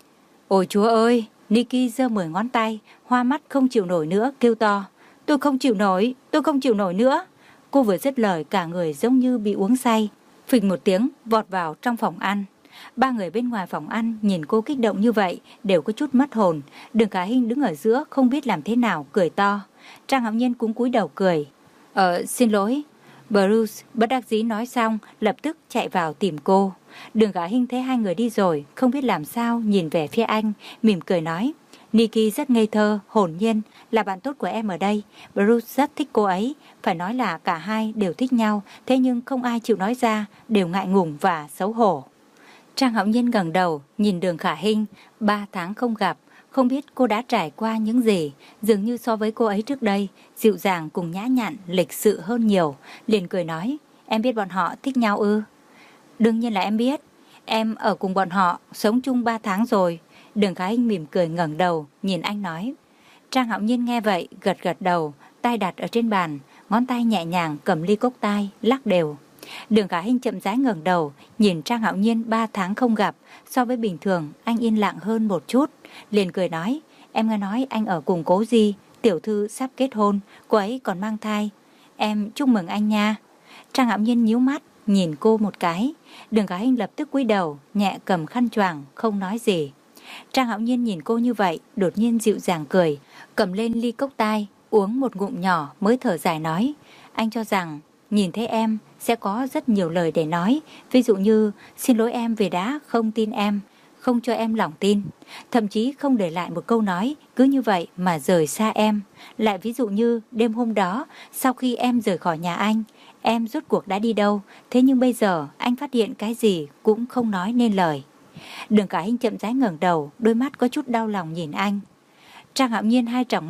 Ôi chúa ơi! Nikki giơ mười ngón tay, hoa mắt không chịu nổi nữa, kêu to. Tôi không chịu nổi, tôi không chịu nổi nữa. Cô vừa dứt lời cả người giống như bị uống say, phịch một tiếng vọt vào trong phòng ăn. Ba người bên ngoài phòng ăn nhìn cô kích động như vậy đều có chút mất hồn. Đường Khả Hinh đứng ở giữa không biết làm thế nào, cười to. Trang Hạo Nhiên cũng cúi đầu cười. Ờ xin lỗi. Bruce bất đắc dĩ nói xong lập tức chạy vào tìm cô. Đường Khả Hinh thấy hai người đi rồi, không biết làm sao nhìn về phía anh, mỉm cười nói, Nikki rất ngây thơ, hồn nhiên, là bạn tốt của em ở đây. Bruce rất thích cô ấy, phải nói là cả hai đều thích nhau, thế nhưng không ai chịu nói ra, đều ngại ngùng và xấu hổ. Trang Hạo Nhiên ngẩng đầu, nhìn Đường Khả Hinh, ba tháng không gặp, không biết cô đã trải qua những gì, dường như so với cô ấy trước đây, dịu dàng cùng nhã nhặn, lịch sự hơn nhiều, liền cười nói, em biết bọn họ thích nhau ư? Đương nhiên là em biết, em ở cùng bọn họ, sống chung ba tháng rồi. Đường Khả Hinh mỉm cười ngẩng đầu, nhìn anh nói. Trang Hạo Nhiên nghe vậy, gật gật đầu, tay đặt ở trên bàn, ngón tay nhẹ nhàng cầm ly cốc tai, lắc đều. Đường Khả Hinh chậm rãi ngẩng đầu, nhìn Trang Hạo Nhiên ba tháng không gặp, so với bình thường, anh yên lặng hơn một chút, liền cười nói, em nghe nói anh ở cùng Cố Di, tiểu thư sắp kết hôn, cô ấy còn mang thai, em chúc mừng anh nha. Trang Hạo Nhiên nhíu mắt, nhìn cô một cái. Đường Khả Hinh lập tức cúi đầu, nhẹ cầm khăn choàng, không nói gì. Trang Hạo Nhiên nhìn cô như vậy, đột nhiên dịu dàng cười, cầm lên ly cốc tai, uống một ngụm nhỏ mới thở dài nói, anh cho rằng nhìn thấy em sẽ có rất nhiều lời để nói, ví dụ như xin lỗi em vì đã không tin em, không cho em lòng tin, thậm chí không để lại một câu nói, cứ như vậy mà rời xa em. Lại ví dụ như đêm hôm đó, sau khi em rời khỏi nhà anh, em rốt cuộc đã đi đâu, thế nhưng bây giờ anh phát hiện cái gì cũng không nói nên lời. Đường Khả Hinh chậm rãi ngẩng đầu, đôi mắt có chút đau lòng nhìn anh. Trang Hạo Nhiên hai tròng mắt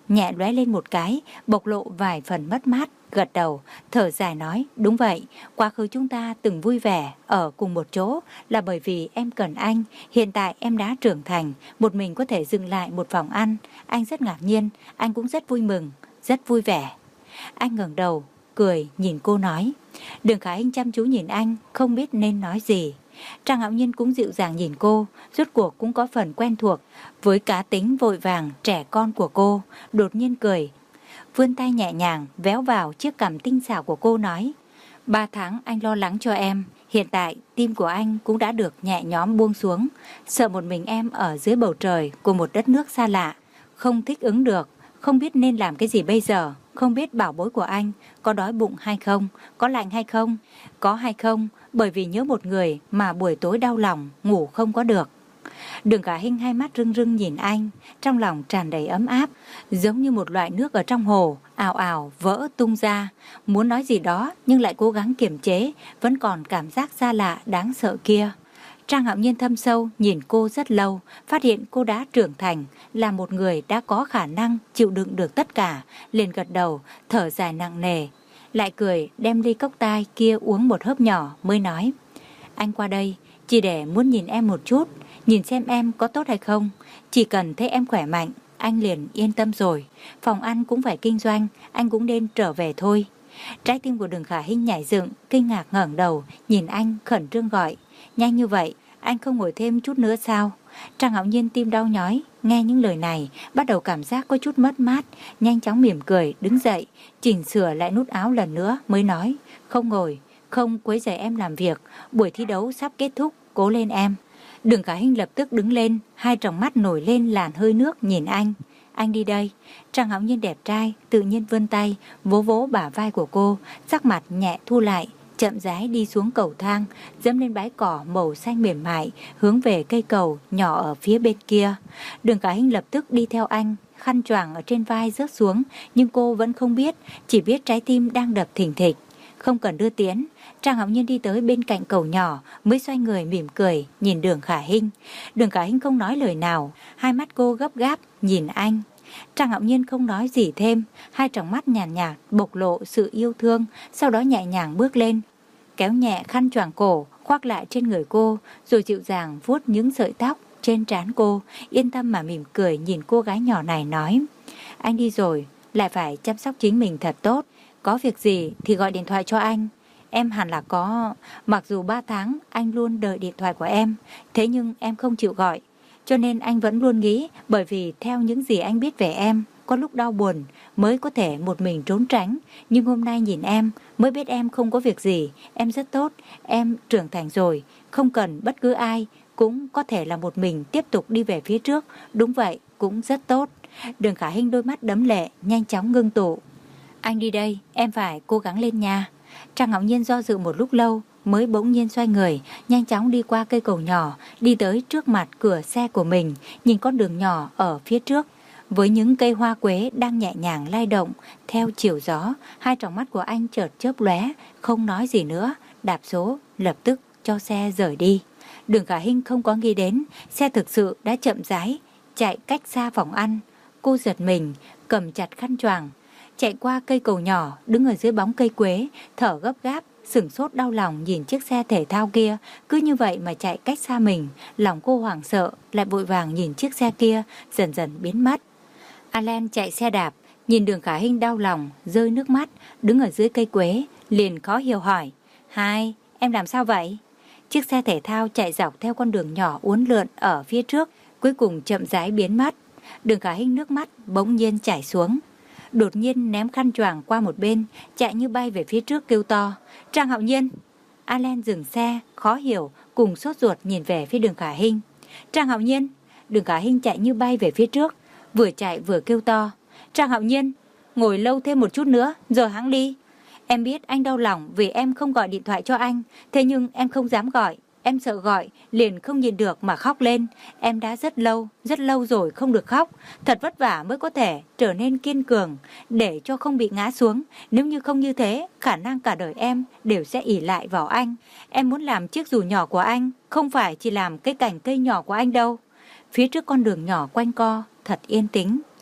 nhẹ lóe lên một cái, bộc lộ vài phần mất mát, gật đầu, thở dài nói, đúng vậy, quá khứ chúng ta từng vui vẻ ở cùng một chỗ là bởi vì em cần anh, hiện tại em đã trưởng thành, một mình có thể dừng lại một phòng ăn, anh rất ngạc nhiên, anh cũng rất vui mừng, rất vui vẻ. Anh ngẩng đầu, cười nhìn cô nói. Đường Khả Hinh chăm chú nhìn anh, không biết nên nói gì. Trang Hạo Nhiên cũng dịu dàng nhìn cô, rốt cuộc cũng có phần quen thuộc với cá tính vội vàng trẻ con của cô, đột nhiên cười, vươn tay nhẹ nhàng véo vào chiếc cằm tinh xảo của cô nói, ba tháng anh lo lắng cho em, hiện tại tim của anh cũng đã được nhẹ nhõm buông xuống, sợ một mình em ở dưới bầu trời của một đất nước xa lạ, không thích ứng được, không biết nên làm cái gì bây giờ, không biết bảo bối của anh có đói bụng hay không, có lạnh hay không, có hay không, bởi vì nhớ một người mà buổi tối đau lòng, ngủ không có được. Đường Khả Hinh hai mắt rưng rưng nhìn anh, trong lòng tràn đầy ấm áp, giống như một loại nước ở trong hồ, ào ào vỡ tung ra, muốn nói gì đó nhưng lại cố gắng kiềm chế, vẫn còn cảm giác xa lạ đáng sợ kia. Trang Hạo Nhiên thâm sâu nhìn cô rất lâu, phát hiện cô đã trưởng thành, là một người đã có khả năng chịu đựng được tất cả, liền gật đầu, thở dài nặng nề, lại cười đem ly cốc tai kia uống một hớp nhỏ mới nói, anh qua đây chỉ để muốn nhìn em một chút, nhìn xem em có tốt hay không, chỉ cần thấy em khỏe mạnh, anh liền yên tâm rồi, phòng ăn cũng phải kinh doanh, anh cũng nên trở về thôi. Trái tim của Đường Khả Hinh nhảy dựng, kinh ngạc ngẩng đầu, nhìn anh khẩn trương gọi, nhanh như vậy, anh không ngồi thêm chút nữa sao? Trang Hạo Nhiên tim đau nhói, nghe những lời này, bắt đầu cảm giác có chút mất mát, nhanh chóng mỉm cười, đứng dậy, chỉnh sửa lại nút áo lần nữa mới nói, không ngồi, không quấy rầy em làm việc, buổi thi đấu sắp kết thúc, cố lên em. Đường Khả Hinh lập tức đứng lên, hai tròng mắt nổi lên làn hơi nước nhìn anh. Anh đi đây. Trang Hạo Nhiên đẹp trai, tự nhiên vươn tay, vỗ vỗ bả vai của cô, sắc mặt nhẹ thu lại, chậm rãi đi xuống cầu thang, dẫm lên bãi cỏ màu xanh mềm mại, hướng về cây cầu nhỏ ở phía bên kia. Đường Khả Hinh lập tức đi theo anh, khăn choàng ở trên vai rớt xuống, nhưng cô vẫn không biết, chỉ biết trái tim đang đập thình thịch. Không cần đưa tiến, Trang Hạo Nhiên đi tới bên cạnh cầu nhỏ, mới xoay người mỉm cười, nhìn Đường Khả Hinh. Đường Khả Hinh không nói lời nào, hai mắt cô gấp gáp, nhìn anh. Trang Hạo Nhiên không nói gì thêm, hai tròng mắt nhàn nhạt, nhạt bộc lộ sự yêu thương, sau đó nhẹ nhàng bước lên, kéo nhẹ khăn choàng cổ, khoác lại trên người cô, rồi dịu dàng vuốt những sợi tóc trên trán cô, yên tâm mà mỉm cười nhìn cô gái nhỏ này nói, anh đi rồi, lại phải chăm sóc chính mình thật tốt, có việc gì thì gọi điện thoại cho anh. Em hẳn là có, mặc dù ba tháng anh luôn đợi điện thoại của em, thế nhưng em không chịu gọi, cho nên anh vẫn luôn nghĩ, bởi vì theo những gì anh biết về em, có lúc đau buồn mới có thể một mình trốn tránh, nhưng hôm nay nhìn em mới biết em không có việc gì, em rất tốt, em trưởng thành rồi, không cần bất cứ ai, cũng có thể là một mình tiếp tục đi về phía trước, đúng vậy, cũng rất tốt. Đường Khả Hinh đôi mắt đẫm lệ, nhanh chóng ngưng tụ. Anh đi đây, em phải cố gắng lên nha. Trang Hạo Nhiên do dự một lúc lâu, mới bỗng nhiên xoay người, nhanh chóng đi qua cây cầu nhỏ, đi tới trước mặt cửa xe của mình, nhìn con đường nhỏ ở phía trước, với những cây hoa quế đang nhẹ nhàng lay động theo chiều gió. Hai tròng mắt của anh chợt chớp lóe, không nói gì nữa, đạp số, lập tức cho xe rời đi. Đường Khả Hinh không có nghĩ đến, xe thực sự đã chậm rãi chạy cách xa phòng ăn. Cô giật mình, cầm chặt khăn choàng, chạy qua cây cầu nhỏ, đứng ở dưới bóng cây quế, thở gấp gáp, sửng sốt đau lòng nhìn chiếc xe thể thao kia, cứ như vậy mà chạy cách xa mình. Lòng cô hoảng sợ, lại vội vàng nhìn chiếc xe kia dần dần biến mất. Alan chạy xe đạp, nhìn Đường Khả Hinh đau lòng, rơi nước mắt, đứng ở dưới cây quế, liền khó hiểu hỏi, hai, em làm sao vậy? Chiếc xe thể thao chạy dọc theo con đường nhỏ uốn lượn ở phía trước, cuối cùng chậm rãi biến mất. Đường Khả Hinh nước mắt bỗng nhiên chảy xuống, đột nhiên ném khăn choàng qua một bên, chạy như bay về phía trước kêu to, Trang Hạo Nhiên. Alan dừng xe, khó hiểu, cùng sốt ruột nhìn về phía Đường Khả Hinh. Trang Hạo Nhiên. Đường Khả Hinh chạy như bay về phía trước, vừa chạy vừa kêu to, Trang Hạo Nhiên, ngồi lâu thêm một chút nữa rồi hẵng đi. Em biết anh đau lòng vì em không gọi điện thoại cho anh, thế nhưng em không dám gọi, em sợ gọi liền không nhìn được mà khóc lên. Em đã rất lâu, rất lâu rồi không được khóc, thật vất vả mới có thể trở nên kiên cường để cho không bị ngã xuống. Nếu như không như thế, khả năng cả đời em đều sẽ ỷ lại vào anh. Em muốn làm chiếc dù nhỏ của anh, không phải chỉ làm cái cành cây nhỏ của anh đâu. Phía trước con đường nhỏ quanh co, thật yên tĩnh.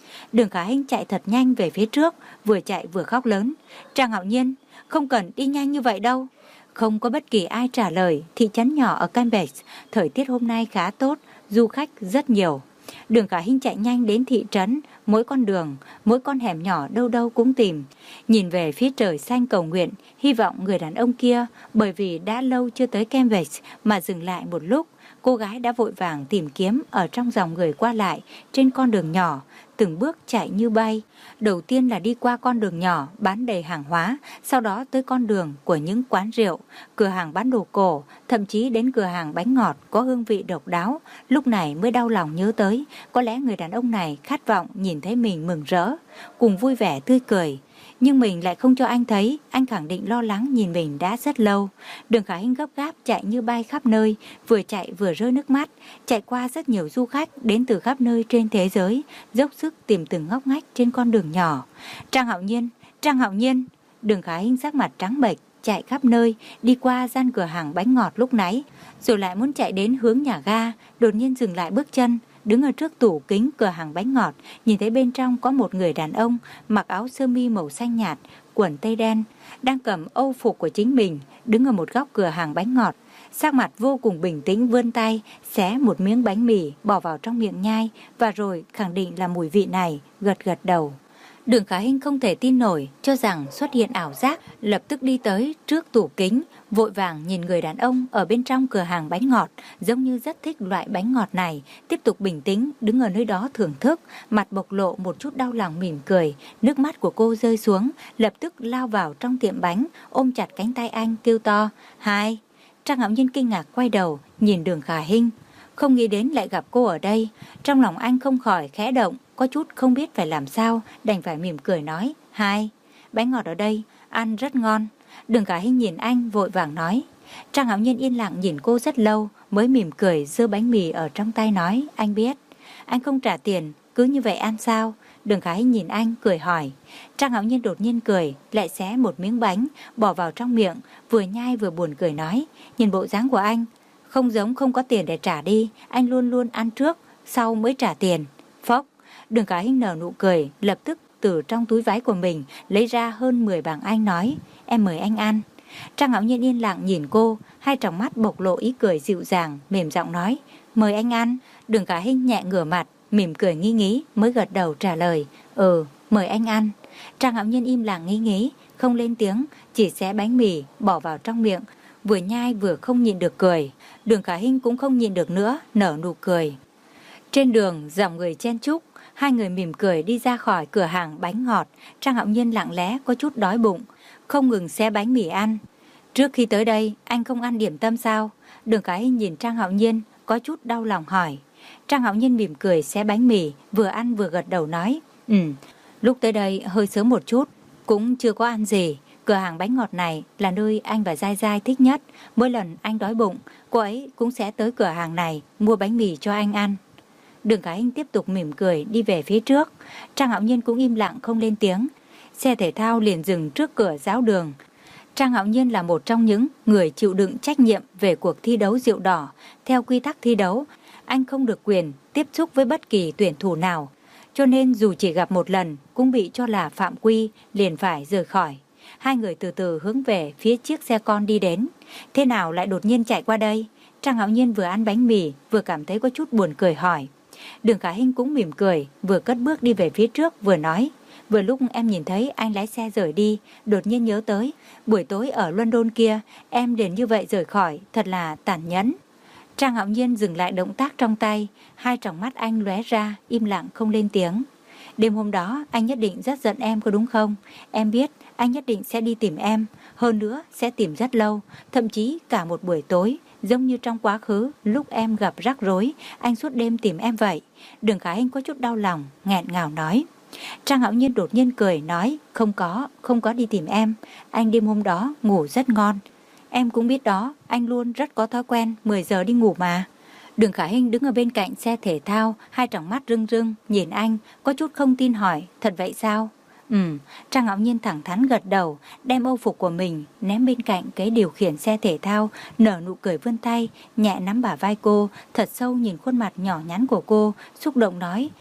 Đường Khả Hinh chạy thật nhanh về phía trước, vừa chạy vừa khóc lớn. Trang Hạo Nhiên, không cần đi nhanh như vậy đâu. Không có bất kỳ ai trả lời. Thị trấn nhỏ ở Cambridge, thời tiết hôm nay khá tốt, du khách rất nhiều. Đường Khả Hinh chạy nhanh đến thị trấn, mỗi con đường, mỗi con hẻm nhỏ đâu đâu cũng tìm. Nhìn về phía trời xanh cầu nguyện, hy vọng người đàn ông kia, bởi vì đã lâu chưa tới Cambridge mà dừng lại một lúc. Cô gái đã vội vàng tìm kiếm ở trong dòng người qua lại trên con đường nhỏ, từng bước chạy như bay. Đầu tiên là đi qua con đường nhỏ bán đầy hàng hóa, sau đó tới con đường của những quán rượu, cửa hàng bán đồ cổ, thậm chí đến cửa hàng bánh ngọt có hương vị độc đáo. Lúc này mới đau lòng nhớ tới, có lẽ người đàn ông này khát vọng nhìn thấy mình mừng rỡ, cùng vui vẻ tươi cười. Nhưng mình lại không cho anh thấy, anh khẳng định lo lắng nhìn mình đã rất lâu. Đường Khả Hinh gấp gáp chạy như bay khắp nơi, vừa chạy vừa rơi nước mắt, chạy qua rất nhiều du khách đến từ khắp nơi trên thế giới, dốc sức tìm từng ngóc ngách trên con đường nhỏ. Trang Hạo Nhiên, Trang Hạo Nhiên. Đường Khả Hinh sắc mặt trắng bệch, chạy khắp nơi, đi qua gian cửa hàng bánh ngọt lúc nãy, rồi lại muốn chạy đến hướng nhà ga, đột nhiên dừng lại bước chân. Đứng ở trước tủ kính cửa hàng bánh ngọt, nhìn thấy bên trong có một người đàn ông mặc áo sơ mi màu xanh nhạt, quần tây đen, đang cầm âu phục của chính mình, đứng ở một góc cửa hàng bánh ngọt, sắc mặt vô cùng bình tĩnh, vươn tay xé một miếng bánh mì bỏ vào trong miệng nhai, và rồi khẳng định là mùi vị này, gật gật đầu. Đường Khả Hinh không thể tin nổi, cho rằng xuất hiện ảo giác, lập tức đi tới trước tủ kính, vội vàng nhìn người đàn ông ở bên trong cửa hàng bánh ngọt, giống như rất thích loại bánh ngọt này, tiếp tục bình tĩnh đứng ở nơi đó thưởng thức, mặt bộc lộ một chút đau lòng mỉm cười. Nước mắt của cô rơi xuống, lập tức lao vào trong tiệm bánh, ôm chặt cánh tay anh kêu to, "Hai!" Trang Hạo Nhiên kinh ngạc quay đầu nhìn Đường Khả Hinh, không nghĩ đến lại gặp cô ở đây. Trong lòng anh không khỏi khẽ động, có chút không biết phải làm sao, đành phải mỉm cười nói, "Hai, bánh ngọt ở đây, ăn rất ngon." Đường Khả Hinh nhìn anh vội vàng nói. Trang Hạo Nhiên yên lặng nhìn cô rất lâu, mới mỉm cười giơ bánh mì ở trong tay nói, "Anh biết, anh không trả tiền, cứ như vậy ăn sao?" Đường Khả Hinh nhìn anh cười hỏi. Trang Hạo Nhiên đột nhiên cười, lại xé một miếng bánh bỏ vào trong miệng, vừa nhai vừa buồn cười nói, "Nhìn bộ dáng của anh, không giống không có tiền để trả đi, anh luôn luôn ăn trước, sau mới trả tiền." Phốc. Đường Khả Hinh nở nụ cười, lập tức từ trong túi váy của mình lấy ra hơn mười bảng Anh nói, "Em mời anh ăn." Trang Hạo Nhiên yên lặng nhìn cô, hai tròng mắt bộc lộ ý cười dịu dàng, mềm giọng nói, "Mời anh ăn." Đường Khả Hinh nhẹ ngửa mặt, mỉm cười nghi nghĩ, mới gật đầu trả lời, "Ừ, mời anh ăn." Trang Hạo Nhiên im lặng nghi nghĩ, không lên tiếng, chỉ xé bánh mì bỏ vào trong miệng, vừa nhai vừa không nhịn được cười. Đường Khả Hinh cũng không nhịn được nữa, nở nụ cười. Trên đường dòng người chen chúc, hai người mỉm cười đi ra khỏi cửa hàng bánh ngọt. Trang Hạo Nhiên lặng lẽ có chút đói bụng, không ngừng xé bánh mì ăn. "Trước khi tới đây, anh không ăn điểm tâm sao?" Đường Khả Hinh nhìn Trang Hạo Nhiên, có chút đau lòng hỏi. Trang Hạo Nhiên mỉm cười xé bánh mì, vừa ăn vừa gật đầu nói, "Ừ, lúc tới đây hơi sớm một chút, cũng chưa có ăn gì. Cửa hàng bánh ngọt này là nơi anh và Giai Giai thích nhất. Mỗi lần anh đói bụng, cô ấy cũng sẽ tới cửa hàng này mua bánh mì cho anh ăn." Đường Khả Hinh tiếp tục mỉm cười đi về phía trước. Trang Hạo Nhiên cũng im lặng không lên tiếng. Xe thể thao liền dừng trước cửa giáo đường. Trang Hạo Nhiên là một trong những người chịu đựng trách nhiệm về cuộc thi đấu rượu đỏ. Theo quy tắc thi đấu, anh không được quyền tiếp xúc với bất kỳ tuyển thủ nào, cho nên dù chỉ gặp một lần cũng bị cho là phạm quy, liền phải rời khỏi. Hai người từ từ hướng về phía chiếc xe con đi đến. "Thế nào lại đột nhiên chạy qua đây?" Trang Hạo Nhiên vừa ăn bánh mì vừa cảm thấy có chút buồn cười hỏi. Đường Khả Hinh cũng mỉm cười, vừa cất bước đi về phía trước vừa nói, "Vừa lúc em nhìn thấy anh lái xe rời đi, đột nhiên nhớ tới buổi tối ở London kia em liền như vậy rời khỏi, thật là tàn nhẫn." Trang Hạo Nhiên dừng lại động tác trong tay, hai tròng mắt anh lóe ra, im lặng không lên tiếng. "Đêm hôm đó anh nhất định rất giận em có đúng không? Em biết anh nhất định sẽ đi tìm em, hơn nữa sẽ tìm rất lâu, thậm chí cả một buổi tối, giống như trong quá khứ lúc em gặp rắc rối, anh suốt đêm tìm em vậy." Đường Khả Hinh có chút đau lòng, nghẹn ngào nói. Trang Hạo Nhiên đột nhiên cười nói, "Không có, không có đi tìm em, anh đêm hôm đó ngủ rất ngon. Em cũng biết đó, anh luôn rất có thói quen mười giờ đi ngủ mà." Đường Khả Hinh đứng ở bên cạnh xe thể thao, hai tròng mắt rưng rưng nhìn anh, có chút không tin hỏi, "Thật vậy sao?" Ừ, Trang Hạo Nhiên thẳng thắn gật đầu, đem âu phục của mình ném bên cạnh cái điều khiển xe thể thao, nở nụ cười vươn tay, nhẹ nắm bả vai cô, thật sâu nhìn khuôn mặt nhỏ nhắn của cô, xúc động nói,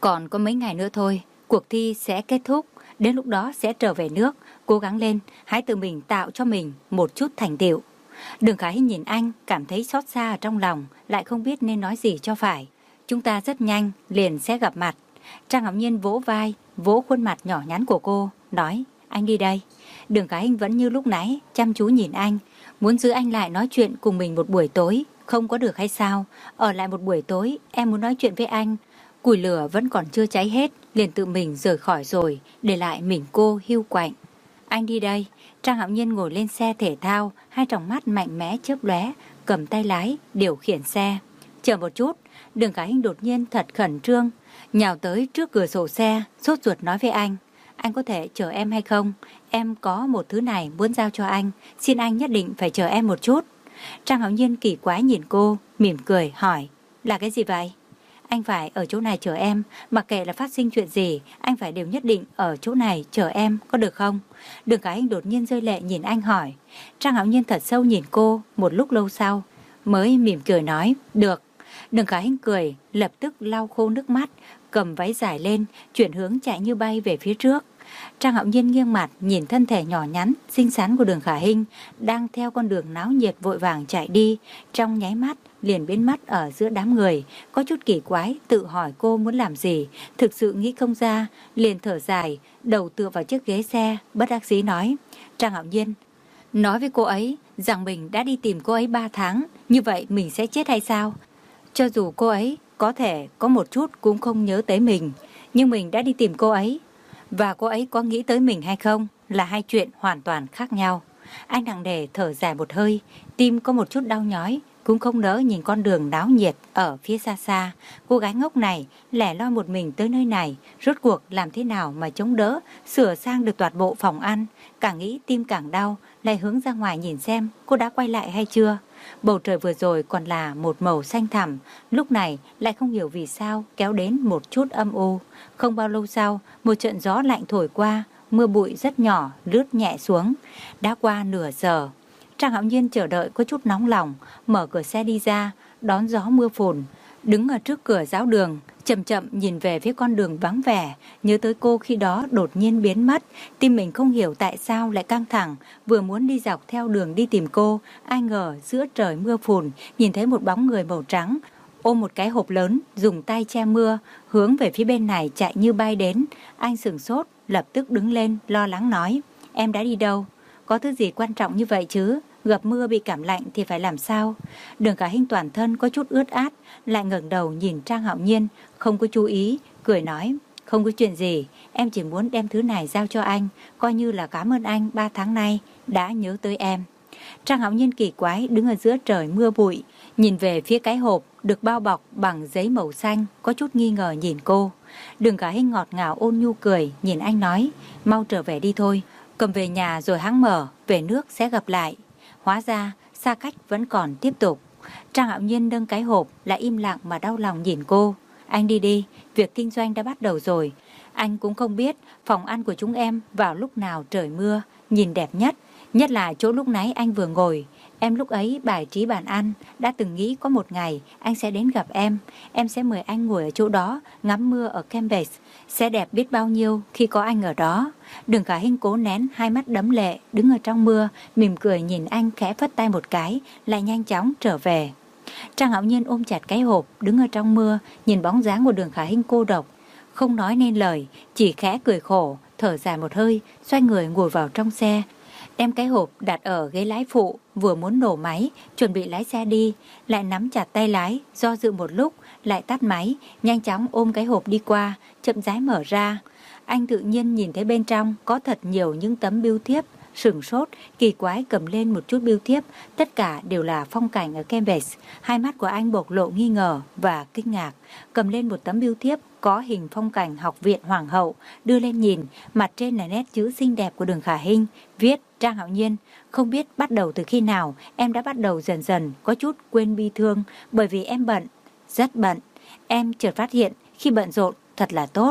Còn có mấy ngày nữa thôi, cuộc thi sẽ kết thúc, đến lúc đó sẽ trở về nước, cố gắng lên, hãy tự mình tạo cho mình một chút thành tựu. Đường Khả Hinh nhìn anh, cảm thấy xót xa ở trong lòng, lại không biết nên nói gì cho phải. Chúng ta rất nhanh, liền sẽ gặp mặt. Trang Ngọc Nhiên vỗ vai, vỗ khuôn mặt nhỏ nhắn của cô, nói, anh đi đây. Đường Khả Hinh vẫn như lúc nãy, chăm chú nhìn anh, muốn giữ anh lại nói chuyện cùng mình một buổi tối, không có được hay sao? Ở lại một buổi tối, em muốn nói chuyện với anh. Củi lửa vẫn còn chưa cháy hết, liền tự mình rời khỏi rồi, để lại mình cô hiu quạnh. Anh đi đây. Trang Hạo Nhiên ngồi lên xe thể thao, hai tròng mắt mạnh mẽ chớp lóe, cầm tay lái, điều khiển xe. Chờ một chút. Đường Khả Hinh đột nhiên thật khẩn trương, nhào tới trước cửa sổ xe, sốt ruột nói với anh. Anh có thể chờ em hay không? Em có một thứ này muốn giao cho anh, xin anh nhất định phải chờ em một chút. Trang Hạo Nhiên kỳ quái nhìn cô, mỉm cười hỏi, là cái gì vậy? Anh phải ở chỗ này chờ em, mặc kệ là phát sinh chuyện gì, anh phải đều nhất định ở chỗ này chờ em, có được không? Đường Khả Hinh đột nhiên rơi lệ nhìn anh hỏi. Trang Hạo Nhiên thật sâu nhìn cô, một lúc lâu sau, mới mỉm cười nói, được. Đường Khả Hinh cười, lập tức lau khô nước mắt, cầm váy dài lên, chuyển hướng chạy như bay về phía trước. Trang Hạo Nhiên nghiêng mặt nhìn thân thể nhỏ nhắn, xinh xắn của Đường Khả Hinh đang theo con đường náo nhiệt vội vàng chạy đi, trong nháy mắt liền biến mất ở giữa đám người, có chút kỳ quái, tự hỏi cô muốn làm gì, thực sự nghĩ không ra, liền thở dài, đầu tựa vào chiếc ghế xe, bất đắc dĩ nói, Trang Hạo Nhiên, nói với cô ấy rằng mình đã đi tìm cô ấy ba tháng, như vậy mình sẽ chết hay sao? Cho dù cô ấy có thể có một chút cũng không nhớ tới mình, nhưng mình đã đi tìm cô ấy, và cô ấy có nghĩ tới mình hay không là hai chuyện hoàn toàn khác nhau. Anh nặng nề thở dài một hơi, tim có một chút đau nhói, cũng không nỡ nhìn con đường náo nhiệt ở phía xa xa. Cô gái ngốc này lẻ loi một mình tới nơi này, rốt cuộc làm thế nào mà chống đỡ, sửa sang được toàn bộ phòng ăn. Càng nghĩ tim càng đau, lại hướng ra ngoài nhìn xem cô đã quay lại hay chưa. Bầu trời vừa rồi còn là một màu xanh thẳm, lúc này lại không hiểu vì sao kéo đến một chút âm u. Không bao lâu sau, một trận gió lạnh thổi qua, mưa bụi rất nhỏ lướt nhẹ xuống. Đã qua nửa giờ, Trang Hạo Nhiên chờ đợi có chút nóng lòng, mở cửa xe đi ra, đón gió mưa phùn, đứng ở trước cửa giáo đường, chậm chậm nhìn về phía con đường vắng vẻ, nhớ tới cô khi đó đột nhiên biến mất, tim mình không hiểu tại sao lại căng thẳng, vừa muốn đi dọc theo đường đi tìm cô, ai ngờ giữa trời mưa phùn, nhìn thấy một bóng người màu trắng, ôm một cái hộp lớn, dùng tay che mưa, hướng về phía bên này chạy như bay đến. Anh sửng sốt, lập tức đứng lên, lo lắng nói, em đã đi đâu? Có thứ gì quan trọng như vậy chứ? Gặp mưa bị cảm lạnh thì phải làm sao? Đường Khả Hinh toàn thân có chút ướt át, lại ngẩng đầu nhìn Trang Hạo Nhiên, không có chú ý, cười nói, không có chuyện gì, em chỉ muốn đem thứ này giao cho anh, coi như là cảm ơn anh ba tháng nay đã nhớ tới em. Trang Hạo Nhiên kỳ quái đứng ở giữa trời mưa bụi, nhìn về phía cái hộp được bao bọc bằng giấy màu xanh, có chút nghi ngờ nhìn cô. Đường Khả Hinh ngọt ngào ôn nhu cười, nhìn anh nói, mau trở về đi thôi, cầm về nhà rồi hãng mở, về nước sẽ gặp lại. Hóa ra, xa cách vẫn còn tiếp tục. Trang Hạo Nhiên nâng cái hộp, lại im lặng mà đau lòng nhìn cô. Anh đi đi, việc kinh doanh đã bắt đầu rồi. Anh cũng không biết phòng ăn của chúng em vào lúc nào trời mưa, nhìn đẹp nhất. Nhất là chỗ lúc nãy anh vừa ngồi. Em lúc ấy bài trí bàn ăn, đã từng nghĩ có một ngày anh sẽ đến gặp em. Em sẽ mời anh ngồi ở chỗ đó, ngắm mưa ở Cambridge. Sẽ đẹp biết bao nhiêu khi có anh ở đó. Đường Khả Hinh cố nén hai mắt đẫm lệ, đứng ở trong mưa, mỉm cười nhìn anh khẽ phất tay một cái, lại nhanh chóng trở về. Trang Hạo Nhiên ôm chặt cái hộp, đứng ở trong mưa, nhìn bóng dáng của Đường Khả Hinh cô độc, không nói nên lời, chỉ khẽ cười khổ, thở dài một hơi, xoay người ngồi vào trong xe, đem cái hộp đặt ở ghế lái phụ, vừa muốn nổ máy, chuẩn bị lái xe đi, lại nắm chặt tay lái, do dự một lúc, lại tắt máy, nhanh chóng ôm cái hộp đi qua, chậm rãi mở ra. Anh tự nhiên nhìn thấy bên trong có thật nhiều những tấm bưu thiếp, sửng sốt, kỳ quái cầm lên một chút bưu thiếp, tất cả đều là phong cảnh ở Cambridge. Hai mắt của anh bộc lộ nghi ngờ và kinh ngạc, cầm lên một tấm bưu thiếp có hình phong cảnh học viện Hoàng hậu, đưa lên nhìn, mặt trên là nét chữ xinh đẹp của Đường Khả Hinh, viết Trang Hạo Nhiên, không biết bắt đầu từ khi nào em đã bắt đầu dần dần có chút quên bi thương, bởi vì em bận, rất bận. Em chợt phát hiện khi bận rộn thật là tốt.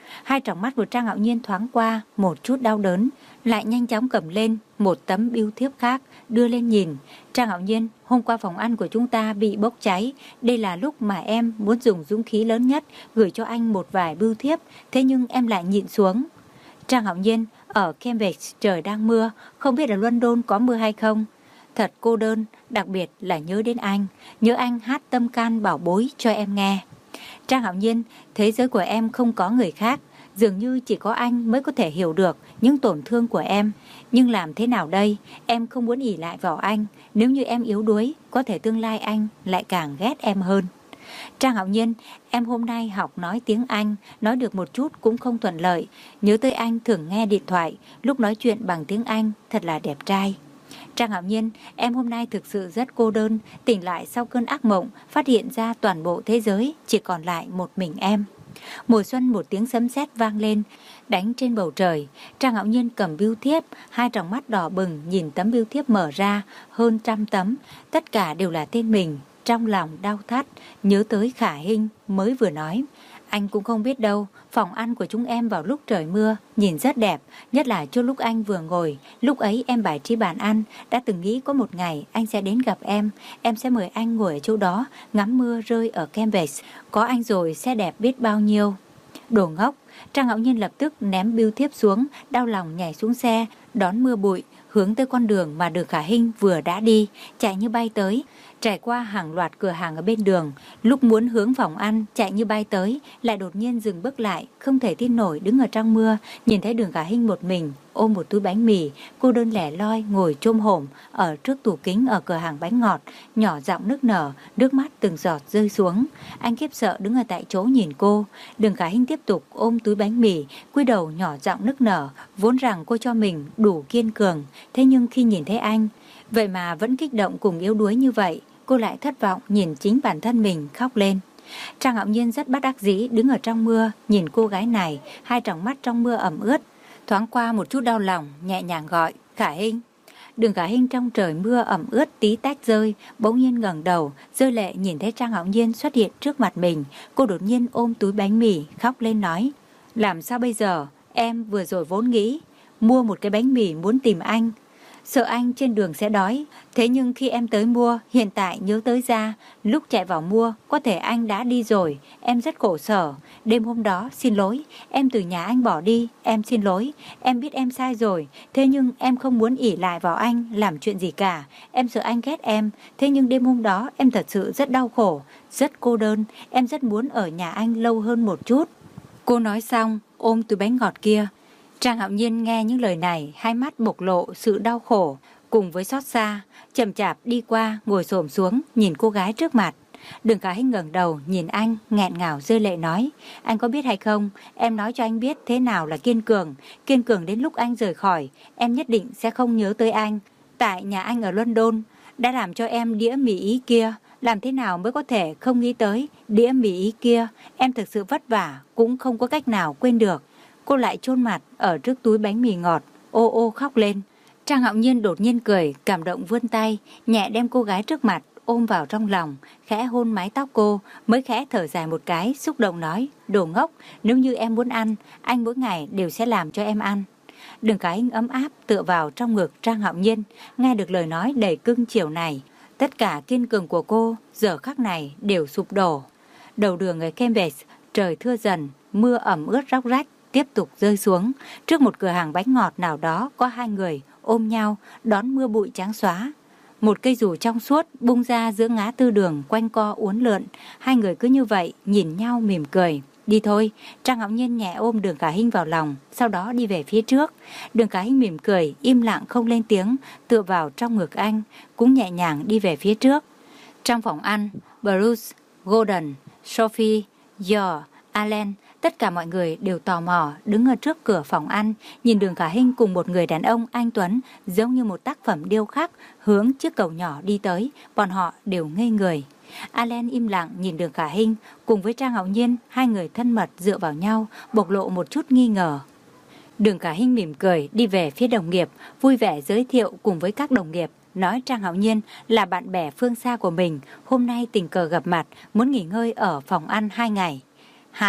Hai tròng mắt của Trang Hạo Nhiên thoáng qua một chút đau đớn, lại nhanh chóng cầm lên một tấm bưu thiếp khác, đưa lên nhìn. Trang Hạo Nhiên, hôm qua phòng ăn của chúng ta bị bốc cháy. Đây là lúc mà em muốn dùng dũng khí lớn nhất gửi cho anh một vài bưu thiếp, thế nhưng em lại nhịn xuống. Trang Hạo Nhiên, ở Cambridge trời đang mưa, không biết ở London có mưa hay không. Thật cô đơn, đặc biệt là nhớ đến anh, nhớ anh hát tâm can bảo bối cho em nghe. Trang Hạo Nhiên, thế giới của em không có người khác, dường như chỉ có anh mới có thể hiểu được những tổn thương của em. Nhưng làm thế nào đây, em không muốn ỷ lại vào anh, nếu như em yếu đuối, có thể tương lai anh lại càng ghét em hơn. Trang Hạo Nhiên, em hôm nay học nói tiếng Anh, nói được một chút cũng không thuận lợi. Nhớ tới anh thường nghe điện thoại, lúc nói chuyện bằng tiếng Anh, thật là đẹp trai. Trang Hạo Nhiên, em hôm nay thực sự rất cô đơn, tỉnh lại sau cơn ác mộng, phát hiện ra toàn bộ thế giới chỉ còn lại một mình em. Mùa xuân một tiếng sấm sét vang lên, đánh trên bầu trời. Trang Hạo Nhiên cầm bưu thiếp, hai tròng mắt đỏ bừng nhìn tấm bưu thiếp mở ra, hơn trăm tấm, tất cả đều là tên mình. Trong lòng đau thắt, nhớ tới Khả Hinh mới vừa nói. Anh cũng không biết đâu, phòng ăn của chúng em vào lúc trời mưa, nhìn rất đẹp, nhất là chỗ lúc anh vừa ngồi. Lúc ấy em bài trí bàn ăn, đã từng nghĩ có một ngày anh sẽ đến gặp em. Em sẽ mời anh ngồi ở chỗ đó, ngắm mưa rơi ở Cambridge. Có anh rồi sẽ đẹp biết bao nhiêu. Đồ ngốc, Trang Hạo Nhiên lập tức ném bưu thiếp xuống, đau lòng nhảy xuống xe, đón mưa bụi, hướng tới con đường mà Đường Khả Hinh vừa đã đi, chạy như bay tới. Trải qua hàng loạt cửa hàng ở bên đường, lúc muốn hướng phòng ăn chạy như bay tới, lại đột nhiên dừng bước lại, không thể tin nổi đứng ở trong mưa, nhìn thấy Đường Khả Hinh một mình ôm một túi bánh mì, cô đơn lẻ loi ngồi chôm hổm ở trước tủ kính ở cửa hàng bánh ngọt, nhỏ giọng nức nở, nước mắt từng giọt rơi xuống. Anh khiếp sợ đứng ở tại chỗ nhìn cô. Đường Khả Hinh tiếp tục ôm túi bánh mì, cúi đầu nhỏ giọng nức nở, vốn rằng cô cho mình đủ kiên cường, thế nhưng khi nhìn thấy anh, vậy mà vẫn kích động cùng yếu đuối như vậy, cô lại thất vọng nhìn chính bản thân mình khóc lên. Trang Hạo Nhiên rất bất đắc dĩ đứng ở trong mưa, nhìn cô gái này, hai tròng mắt trong mưa ẩm ướt, thoáng qua một chút đau lòng, nhẹ nhàng gọi, Khả Hinh. Đường Khả Hinh trong trời mưa ẩm ướt tí tách rơi, bỗng nhiên ngẩng đầu, rơi lệ nhìn thấy Trang Hạo Nhiên xuất hiện trước mặt mình. Cô đột nhiên ôm túi bánh mì, khóc lên nói, làm sao bây giờ, em vừa rồi vốn nghĩ mua một cái bánh mì muốn tìm anh, sợ anh trên đường sẽ đói. Thế nhưng khi em tới mua, hiện tại nhớ tới ra, lúc chạy vào mua, có thể anh đã đi rồi, em rất khổ sở. Đêm hôm đó, xin lỗi, em từ nhà anh bỏ đi, em xin lỗi, em biết em sai rồi. Thế nhưng em không muốn ỷ lại vào anh, làm chuyện gì cả, em sợ anh ghét em. Thế nhưng đêm hôm đó, em thật sự rất đau khổ, rất cô đơn, em rất muốn ở nhà anh lâu hơn một chút. Cô nói xong, ôm túi bánh ngọt kia. Trang Hạo Nhiên nghe những lời này, hai mắt bộc lộ sự đau khổ, cùng với xót xa, chậm chạp đi qua, ngồi xổm xuống, nhìn cô gái trước mặt. Đường Khả Hinh ngẩng đầu, nhìn anh, nghẹn ngào rơi lệ nói, anh có biết hay không, em nói cho anh biết thế nào là kiên cường, kiên cường đến lúc anh rời khỏi, em nhất định sẽ không nhớ tới anh. Tại nhà anh ở London, đã làm cho em đĩa mì ý kia, làm thế nào mới có thể không nghĩ tới đĩa mì ý kia, em thực sự vất vả, cũng không có cách nào quên được. Cô lại chôn mặt ở trước túi bánh mì ngọt, ô ô khóc lên. Trang Hạo Nhiên đột nhiên cười, cảm động vươn tay, nhẹ đem cô gái trước mặt ôm vào trong lòng, khẽ hôn mái tóc cô, mới khẽ thở dài một cái, xúc động nói, đồ ngốc, nếu như em muốn ăn, anh mỗi ngày đều sẽ làm cho em ăn. Đường Khả Hinh ấm áp tựa vào trong ngực Trang Hạo Nhiên, nghe được lời nói đầy cưng chiều này, tất cả kiên cường của cô giờ khắc này đều sụp đổ. Đầu đường ở Cambridge, trời thưa dần, mưa ẩm ướt róc rách tiếp tục rơi xuống. Trước một cửa hàng bánh ngọt nào đó có hai người ôm nhau đón mưa bụi trắng xóa. Một cây dù trong suốt bung ra giữa ngã tư đường quanh co uốn lượn. Hai người cứ như vậy nhìn nhau mỉm cười. Đi thôi, Trang Hạo Nhiên nhẹ ôm Đường Khả Hinh vào lòng, sau đó đi về phía trước. Đường Khả Hinh mỉm cười, im lặng không lên tiếng, tựa vào trong ngực anh, cũng nhẹ nhàng đi về phía trước. Trong phòng ăn, Bruce, Gordon, Sophie, George, Alan, tất cả mọi người đều tò mò đứng ở trước cửa phòng ăn, nhìn Đường Khả Hinh cùng một người đàn ông anh tuấn giống như một tác phẩm điêu khắc hướng chiếc cầu nhỏ đi tới, bọn họ đều ngây người. Alan im lặng nhìn Đường Khả Hinh cùng với Trang Hạo Nhiên, hai người thân mật dựa vào nhau, bộc lộ một chút nghi ngờ. Đường Khả Hinh mỉm cười đi về phía đồng nghiệp, vui vẻ giới thiệu cùng với các đồng nghiệp, nói Trang Hạo Nhiên là bạn bè phương xa của mình, hôm nay tình cờ gặp mặt, muốn nghỉ ngơi ở phòng ăn hai ngày. Hai,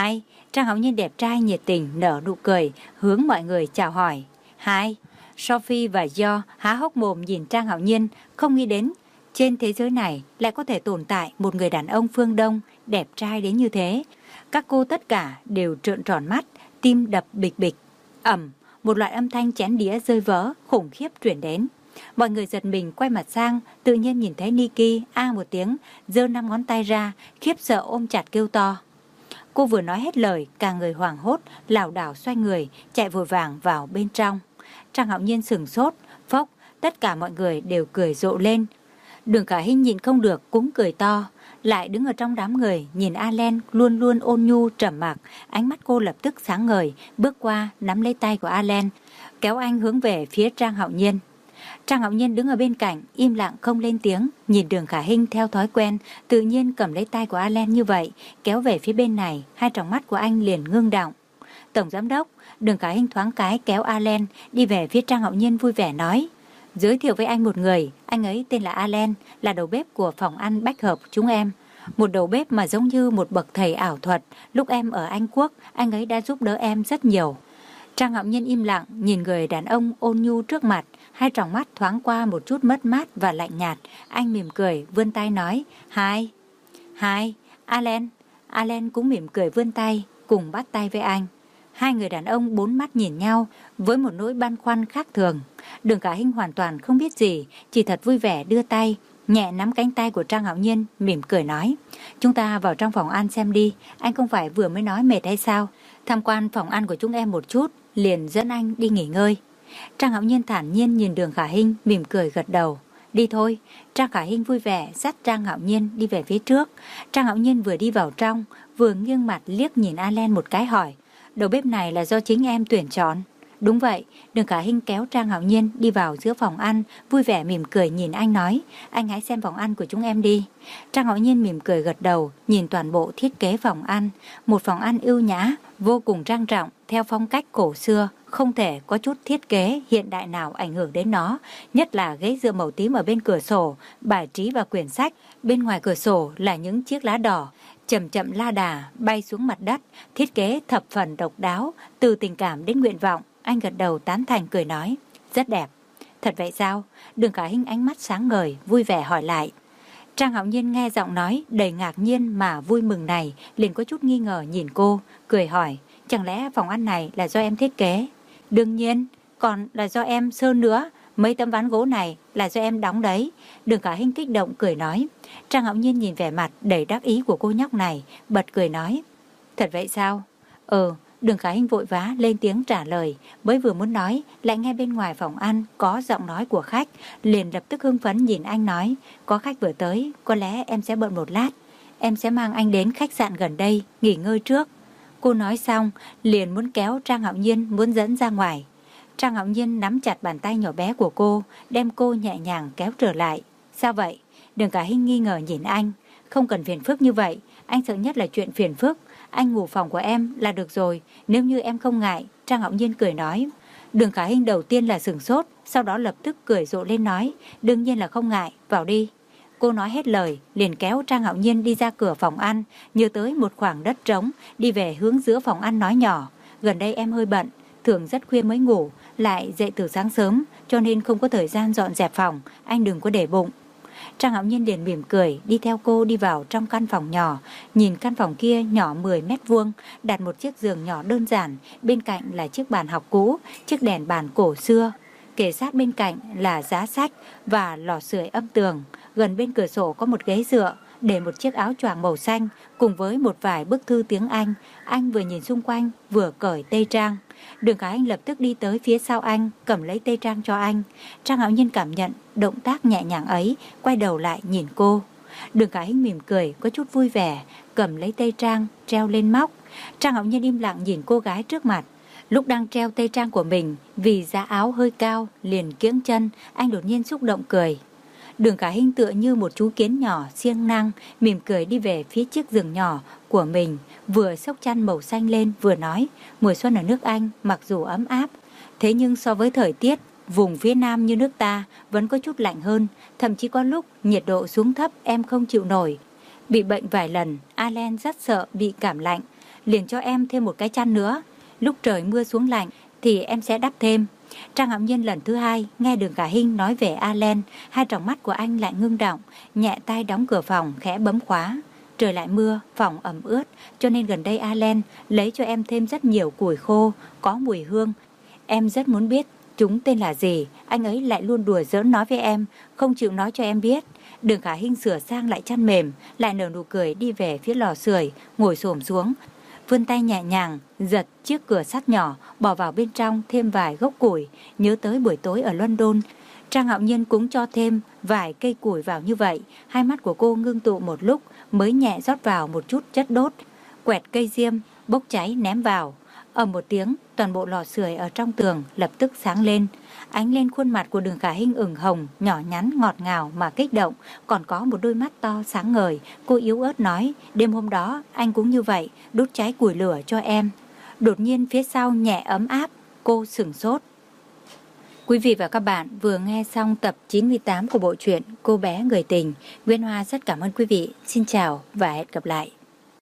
Trang Hạo Nhiên đẹp trai nhiệt tình nở nụ cười, hướng mọi người chào hỏi. Hai, Sophie và Jo há hốc mồm nhìn Trang Hạo Nhiên, không nghĩ đến trên thế giới này lại có thể tồn tại một người đàn ông phương Đông đẹp trai đến như thế. Các cô tất cả đều trợn tròn mắt, tim đập bịch bịch. Ầm, một loại âm thanh chén đĩa rơi vỡ khủng khiếp truyền đến. Mọi người giật mình quay mặt sang, tự nhiên nhìn thấy Nikki a một tiếng, giơ năm ngón tay ra, khiếp sợ ôm chặt kêu to. Cô vừa nói hết lời, cả người hoảng hốt, lảo đảo xoay người, chạy vội vàng vào bên trong. Trang Hạo Nhiên sửng sốt, phốc, tất cả mọi người đều cười rộ lên. Đường Khả Hinh nhịn không được cũng cười to, lại đứng ở trong đám người nhìn Alen luôn luôn ôn nhu trầm mặc, ánh mắt cô lập tức sáng ngời, bước qua nắm lấy tay của Alen, kéo anh hướng về phía Trang Hạo Nhiên. Trang Hạo Nhiên đứng ở bên cạnh, im lặng không lên tiếng, nhìn Đường Khả Hinh theo thói quen, tự nhiên cầm lấy tay của Alen như vậy, kéo về phía bên này, hai tròng mắt của anh liền ngưng động. Tổng giám đốc, Đường Khả Hinh thoáng cái kéo Alen đi về phía Trang Hạo Nhiên vui vẻ nói. Giới thiệu với anh một người, anh ấy tên là Alen, là đầu bếp của phòng ăn Bách Hợp chúng em. Một đầu bếp mà giống như một bậc thầy ảo thuật, lúc em ở Anh Quốc, anh ấy đã giúp đỡ em rất nhiều. Trang Hạo Nhiên im lặng, nhìn người đàn ông ôn nhu trước mặt, hai tròng mắt thoáng qua một chút mất mát và lạnh nhạt. Anh mỉm cười, vươn tay nói, Hai, Hai, Alen. Alen cũng mỉm cười vươn tay, cùng bắt tay với anh. Hai người đàn ông bốn mắt nhìn nhau với một nỗi băn khoăn khác thường. Đường Khả Hinh hoàn toàn không biết gì, chỉ thật vui vẻ đưa tay, nhẹ nắm cánh tay của Trang Hạo Nhiên, mỉm cười nói. Chúng ta vào trong phòng ăn xem đi, anh không phải vừa mới nói mệt hay sao? Tham quan phòng ăn của chúng em một chút, liền dẫn anh đi nghỉ ngơi. Trang Hạo Nhiên thản nhiên nhìn Đường Khả Hinh, mỉm cười gật đầu. Đi thôi. Trang Khả Hinh vui vẻ dắt Trang Hạo Nhiên đi về phía trước. Trang Hạo Nhiên vừa đi vào trong, vừa nghiêng mặt liếc nhìn Alen một cái hỏi. Đầu bếp này là do chính em tuyển chọn? Đúng vậy. Đường Khả Hinh kéo Trang Hạo Nhiên đi vào giữa phòng ăn, vui vẻ mỉm cười nhìn anh nói. Anh hãy xem phòng ăn của chúng em đi. Trang Hạo Nhiên mỉm cười gật đầu, nhìn toàn bộ thiết kế phòng ăn. Một phòng ăn ưu nhã, vô cùng trang trọng, theo phong cách cổ xưa, không thể có chút thiết kế hiện đại nào ảnh hưởng đến nó, nhất là ghế dựa màu tím ở bên cửa sổ, bài trí và quyển sách, bên ngoài cửa sổ là những chiếc lá đỏ, chậm chậm la đà bay xuống mặt đất, thiết kế thập phần độc đáo, từ tình cảm đến nguyện vọng. Anh gật đầu tán thành cười nói, rất đẹp. Thật vậy sao? Đường Khả Hinh ánh mắt sáng ngời, vui vẻ hỏi lại. Trang Hạo Nhiên nghe giọng nói đầy ngạc nhiên mà vui mừng này, liền có chút nghi ngờ nhìn cô, cười hỏi, chẳng lẽ phòng ăn này là do em thiết kế? Đương nhiên, còn là do em sơn nữa, mấy tấm ván gỗ này là do em đóng đấy. Đường Khả Hinh kích động cười nói. Trang Hạo Nhiên nhìn vẻ mặt đầy đắc ý của cô nhóc này, bật cười nói, thật vậy sao? Ừ. Đường Khả Hinh vội vã lên tiếng trả lời, mới vừa muốn nói, lại nghe bên ngoài phòng ăn có giọng nói của khách, liền lập tức hưng phấn nhìn anh nói, có khách vừa tới, có lẽ em sẽ bận một lát, em sẽ mang anh đến khách sạn gần đây, nghỉ ngơi trước. Cô nói xong, liền muốn kéo Trang Hạo Nhiên muốn dẫn ra ngoài. Trang Hạo Nhiên nắm chặt bàn tay nhỏ bé của cô, đem cô nhẹ nhàng kéo trở lại. Sao vậy? Đường Khả Hinh nghi ngờ nhìn anh, không cần phiền phức như vậy, anh sợ nhất là chuyện phiền phức. Anh ngủ phòng của em là được rồi, nếu như em không ngại. Trang Hạo Nhiên cười nói. Đường Khả Hinh đầu tiên là sửng sốt, sau đó lập tức cười rộ lên nói, đương nhiên là không ngại, vào đi. Cô nói hết lời, liền kéo Trang Hạo Nhiên đi ra cửa phòng ăn, nhớ tới một khoảng đất trống, đi về hướng giữa phòng ăn nói nhỏ. Gần đây em hơi bận, thường rất khuya mới ngủ, lại dậy từ sáng sớm, cho nên không có thời gian dọn dẹp phòng, anh đừng có để bụng. Trang Hạo Nhiên liền mỉm cười, đi theo cô đi vào trong căn phòng nhỏ, nhìn căn phòng kia nhỏ mười mét vuông, đặt một chiếc giường nhỏ đơn giản, bên cạnh là chiếc bàn học cũ, chiếc đèn bàn cổ xưa. Kề sát bên cạnh là giá sách và lò sưởi âm tường, gần bên cửa sổ có một ghế dựa, để một chiếc áo choàng màu xanh cùng với một vài bức thư tiếng Anh. Anh vừa nhìn xung quanh, vừa cởi tây trang. Đường Khả Hinh lập tức đi tới phía sau anh, cầm lấy tây trang cho anh. Trang Hạo Nhiên cảm nhận động tác nhẹ nhàng ấy, quay đầu lại nhìn cô. Đường Khả Hinh mỉm cười, có chút vui vẻ, cầm lấy tây trang, treo lên móc. Trang Hạo Nhiên im lặng nhìn cô gái trước mặt. Lúc đang treo tây trang của mình, vì giá áo hơi cao, liền kiễng chân, anh đột nhiên xúc động cười. Đường Khả Hinh tựa như một chú kiến nhỏ siêng năng, mỉm cười đi về phía chiếc giường nhỏ của mình, vừa xốc chăn màu xanh lên vừa nói, mùa xuân ở nước Anh mặc dù ấm áp, thế nhưng so với thời tiết vùng phía Nam như nước ta vẫn có chút lạnh hơn, thậm chí có lúc nhiệt độ xuống thấp em không chịu nổi. Bị bệnh vài lần, Alen rất sợ bị cảm lạnh, liền cho em thêm một cái chăn nữa. Lúc trời mưa xuống lạnh thì em sẽ đắp thêm. Trang Hạo Nhiên lần thứ hai nghe Đường Khả Hinh nói về Alen, hai tròng mắt của anh lại ngưng động, nhẹ tay đóng cửa phòng, khẽ bấm khóa. Trời lại mưa, phòng ẩm ướt, cho nên gần đây Alen lấy cho em thêm rất nhiều củi khô, có mùi hương. Em rất muốn biết chúng tên là gì, anh ấy lại luôn đùa giỡn nói với em, không chịu nói cho em biết. Đường Khả Hinh sửa sang lại chăn mềm, lại nở nụ cười đi về phía lò sưởi, ngồi xổm xuống, vươn tay nhẹ nhàng giật chiếc cửa sắt nhỏ, bỏ vào bên trong thêm vài gốc củi. Nhớ tới buổi tối ở London, Trang Hạo Nhiên cũng cho thêm vài cây củi vào như vậy. Hai mắt của cô ngưng tụ một lúc mới nhẹ rót vào một chút chất đốt, quẹt cây diêm bốc cháy ném vào. Ầm một tiếng, toàn bộ lò sưởi ở trong tường lập tức sáng lên. Ánh lên khuôn mặt của Đường Khả Hinh ửng hồng, nhỏ nhắn ngọt ngào mà kích động, còn có một đôi mắt to sáng ngời. Cô yếu ớt nói, đêm hôm đó anh cũng như vậy, đốt cháy củi lửa cho em. Đột nhiên phía sau nhẹ ấm áp, cô sửng sốt. Quý vị và các bạn vừa nghe xong tập chín mươi tám của bộ truyện Cô bé người tình. Nguyên Hoa rất cảm ơn quý vị. Xin chào và hẹn gặp lại.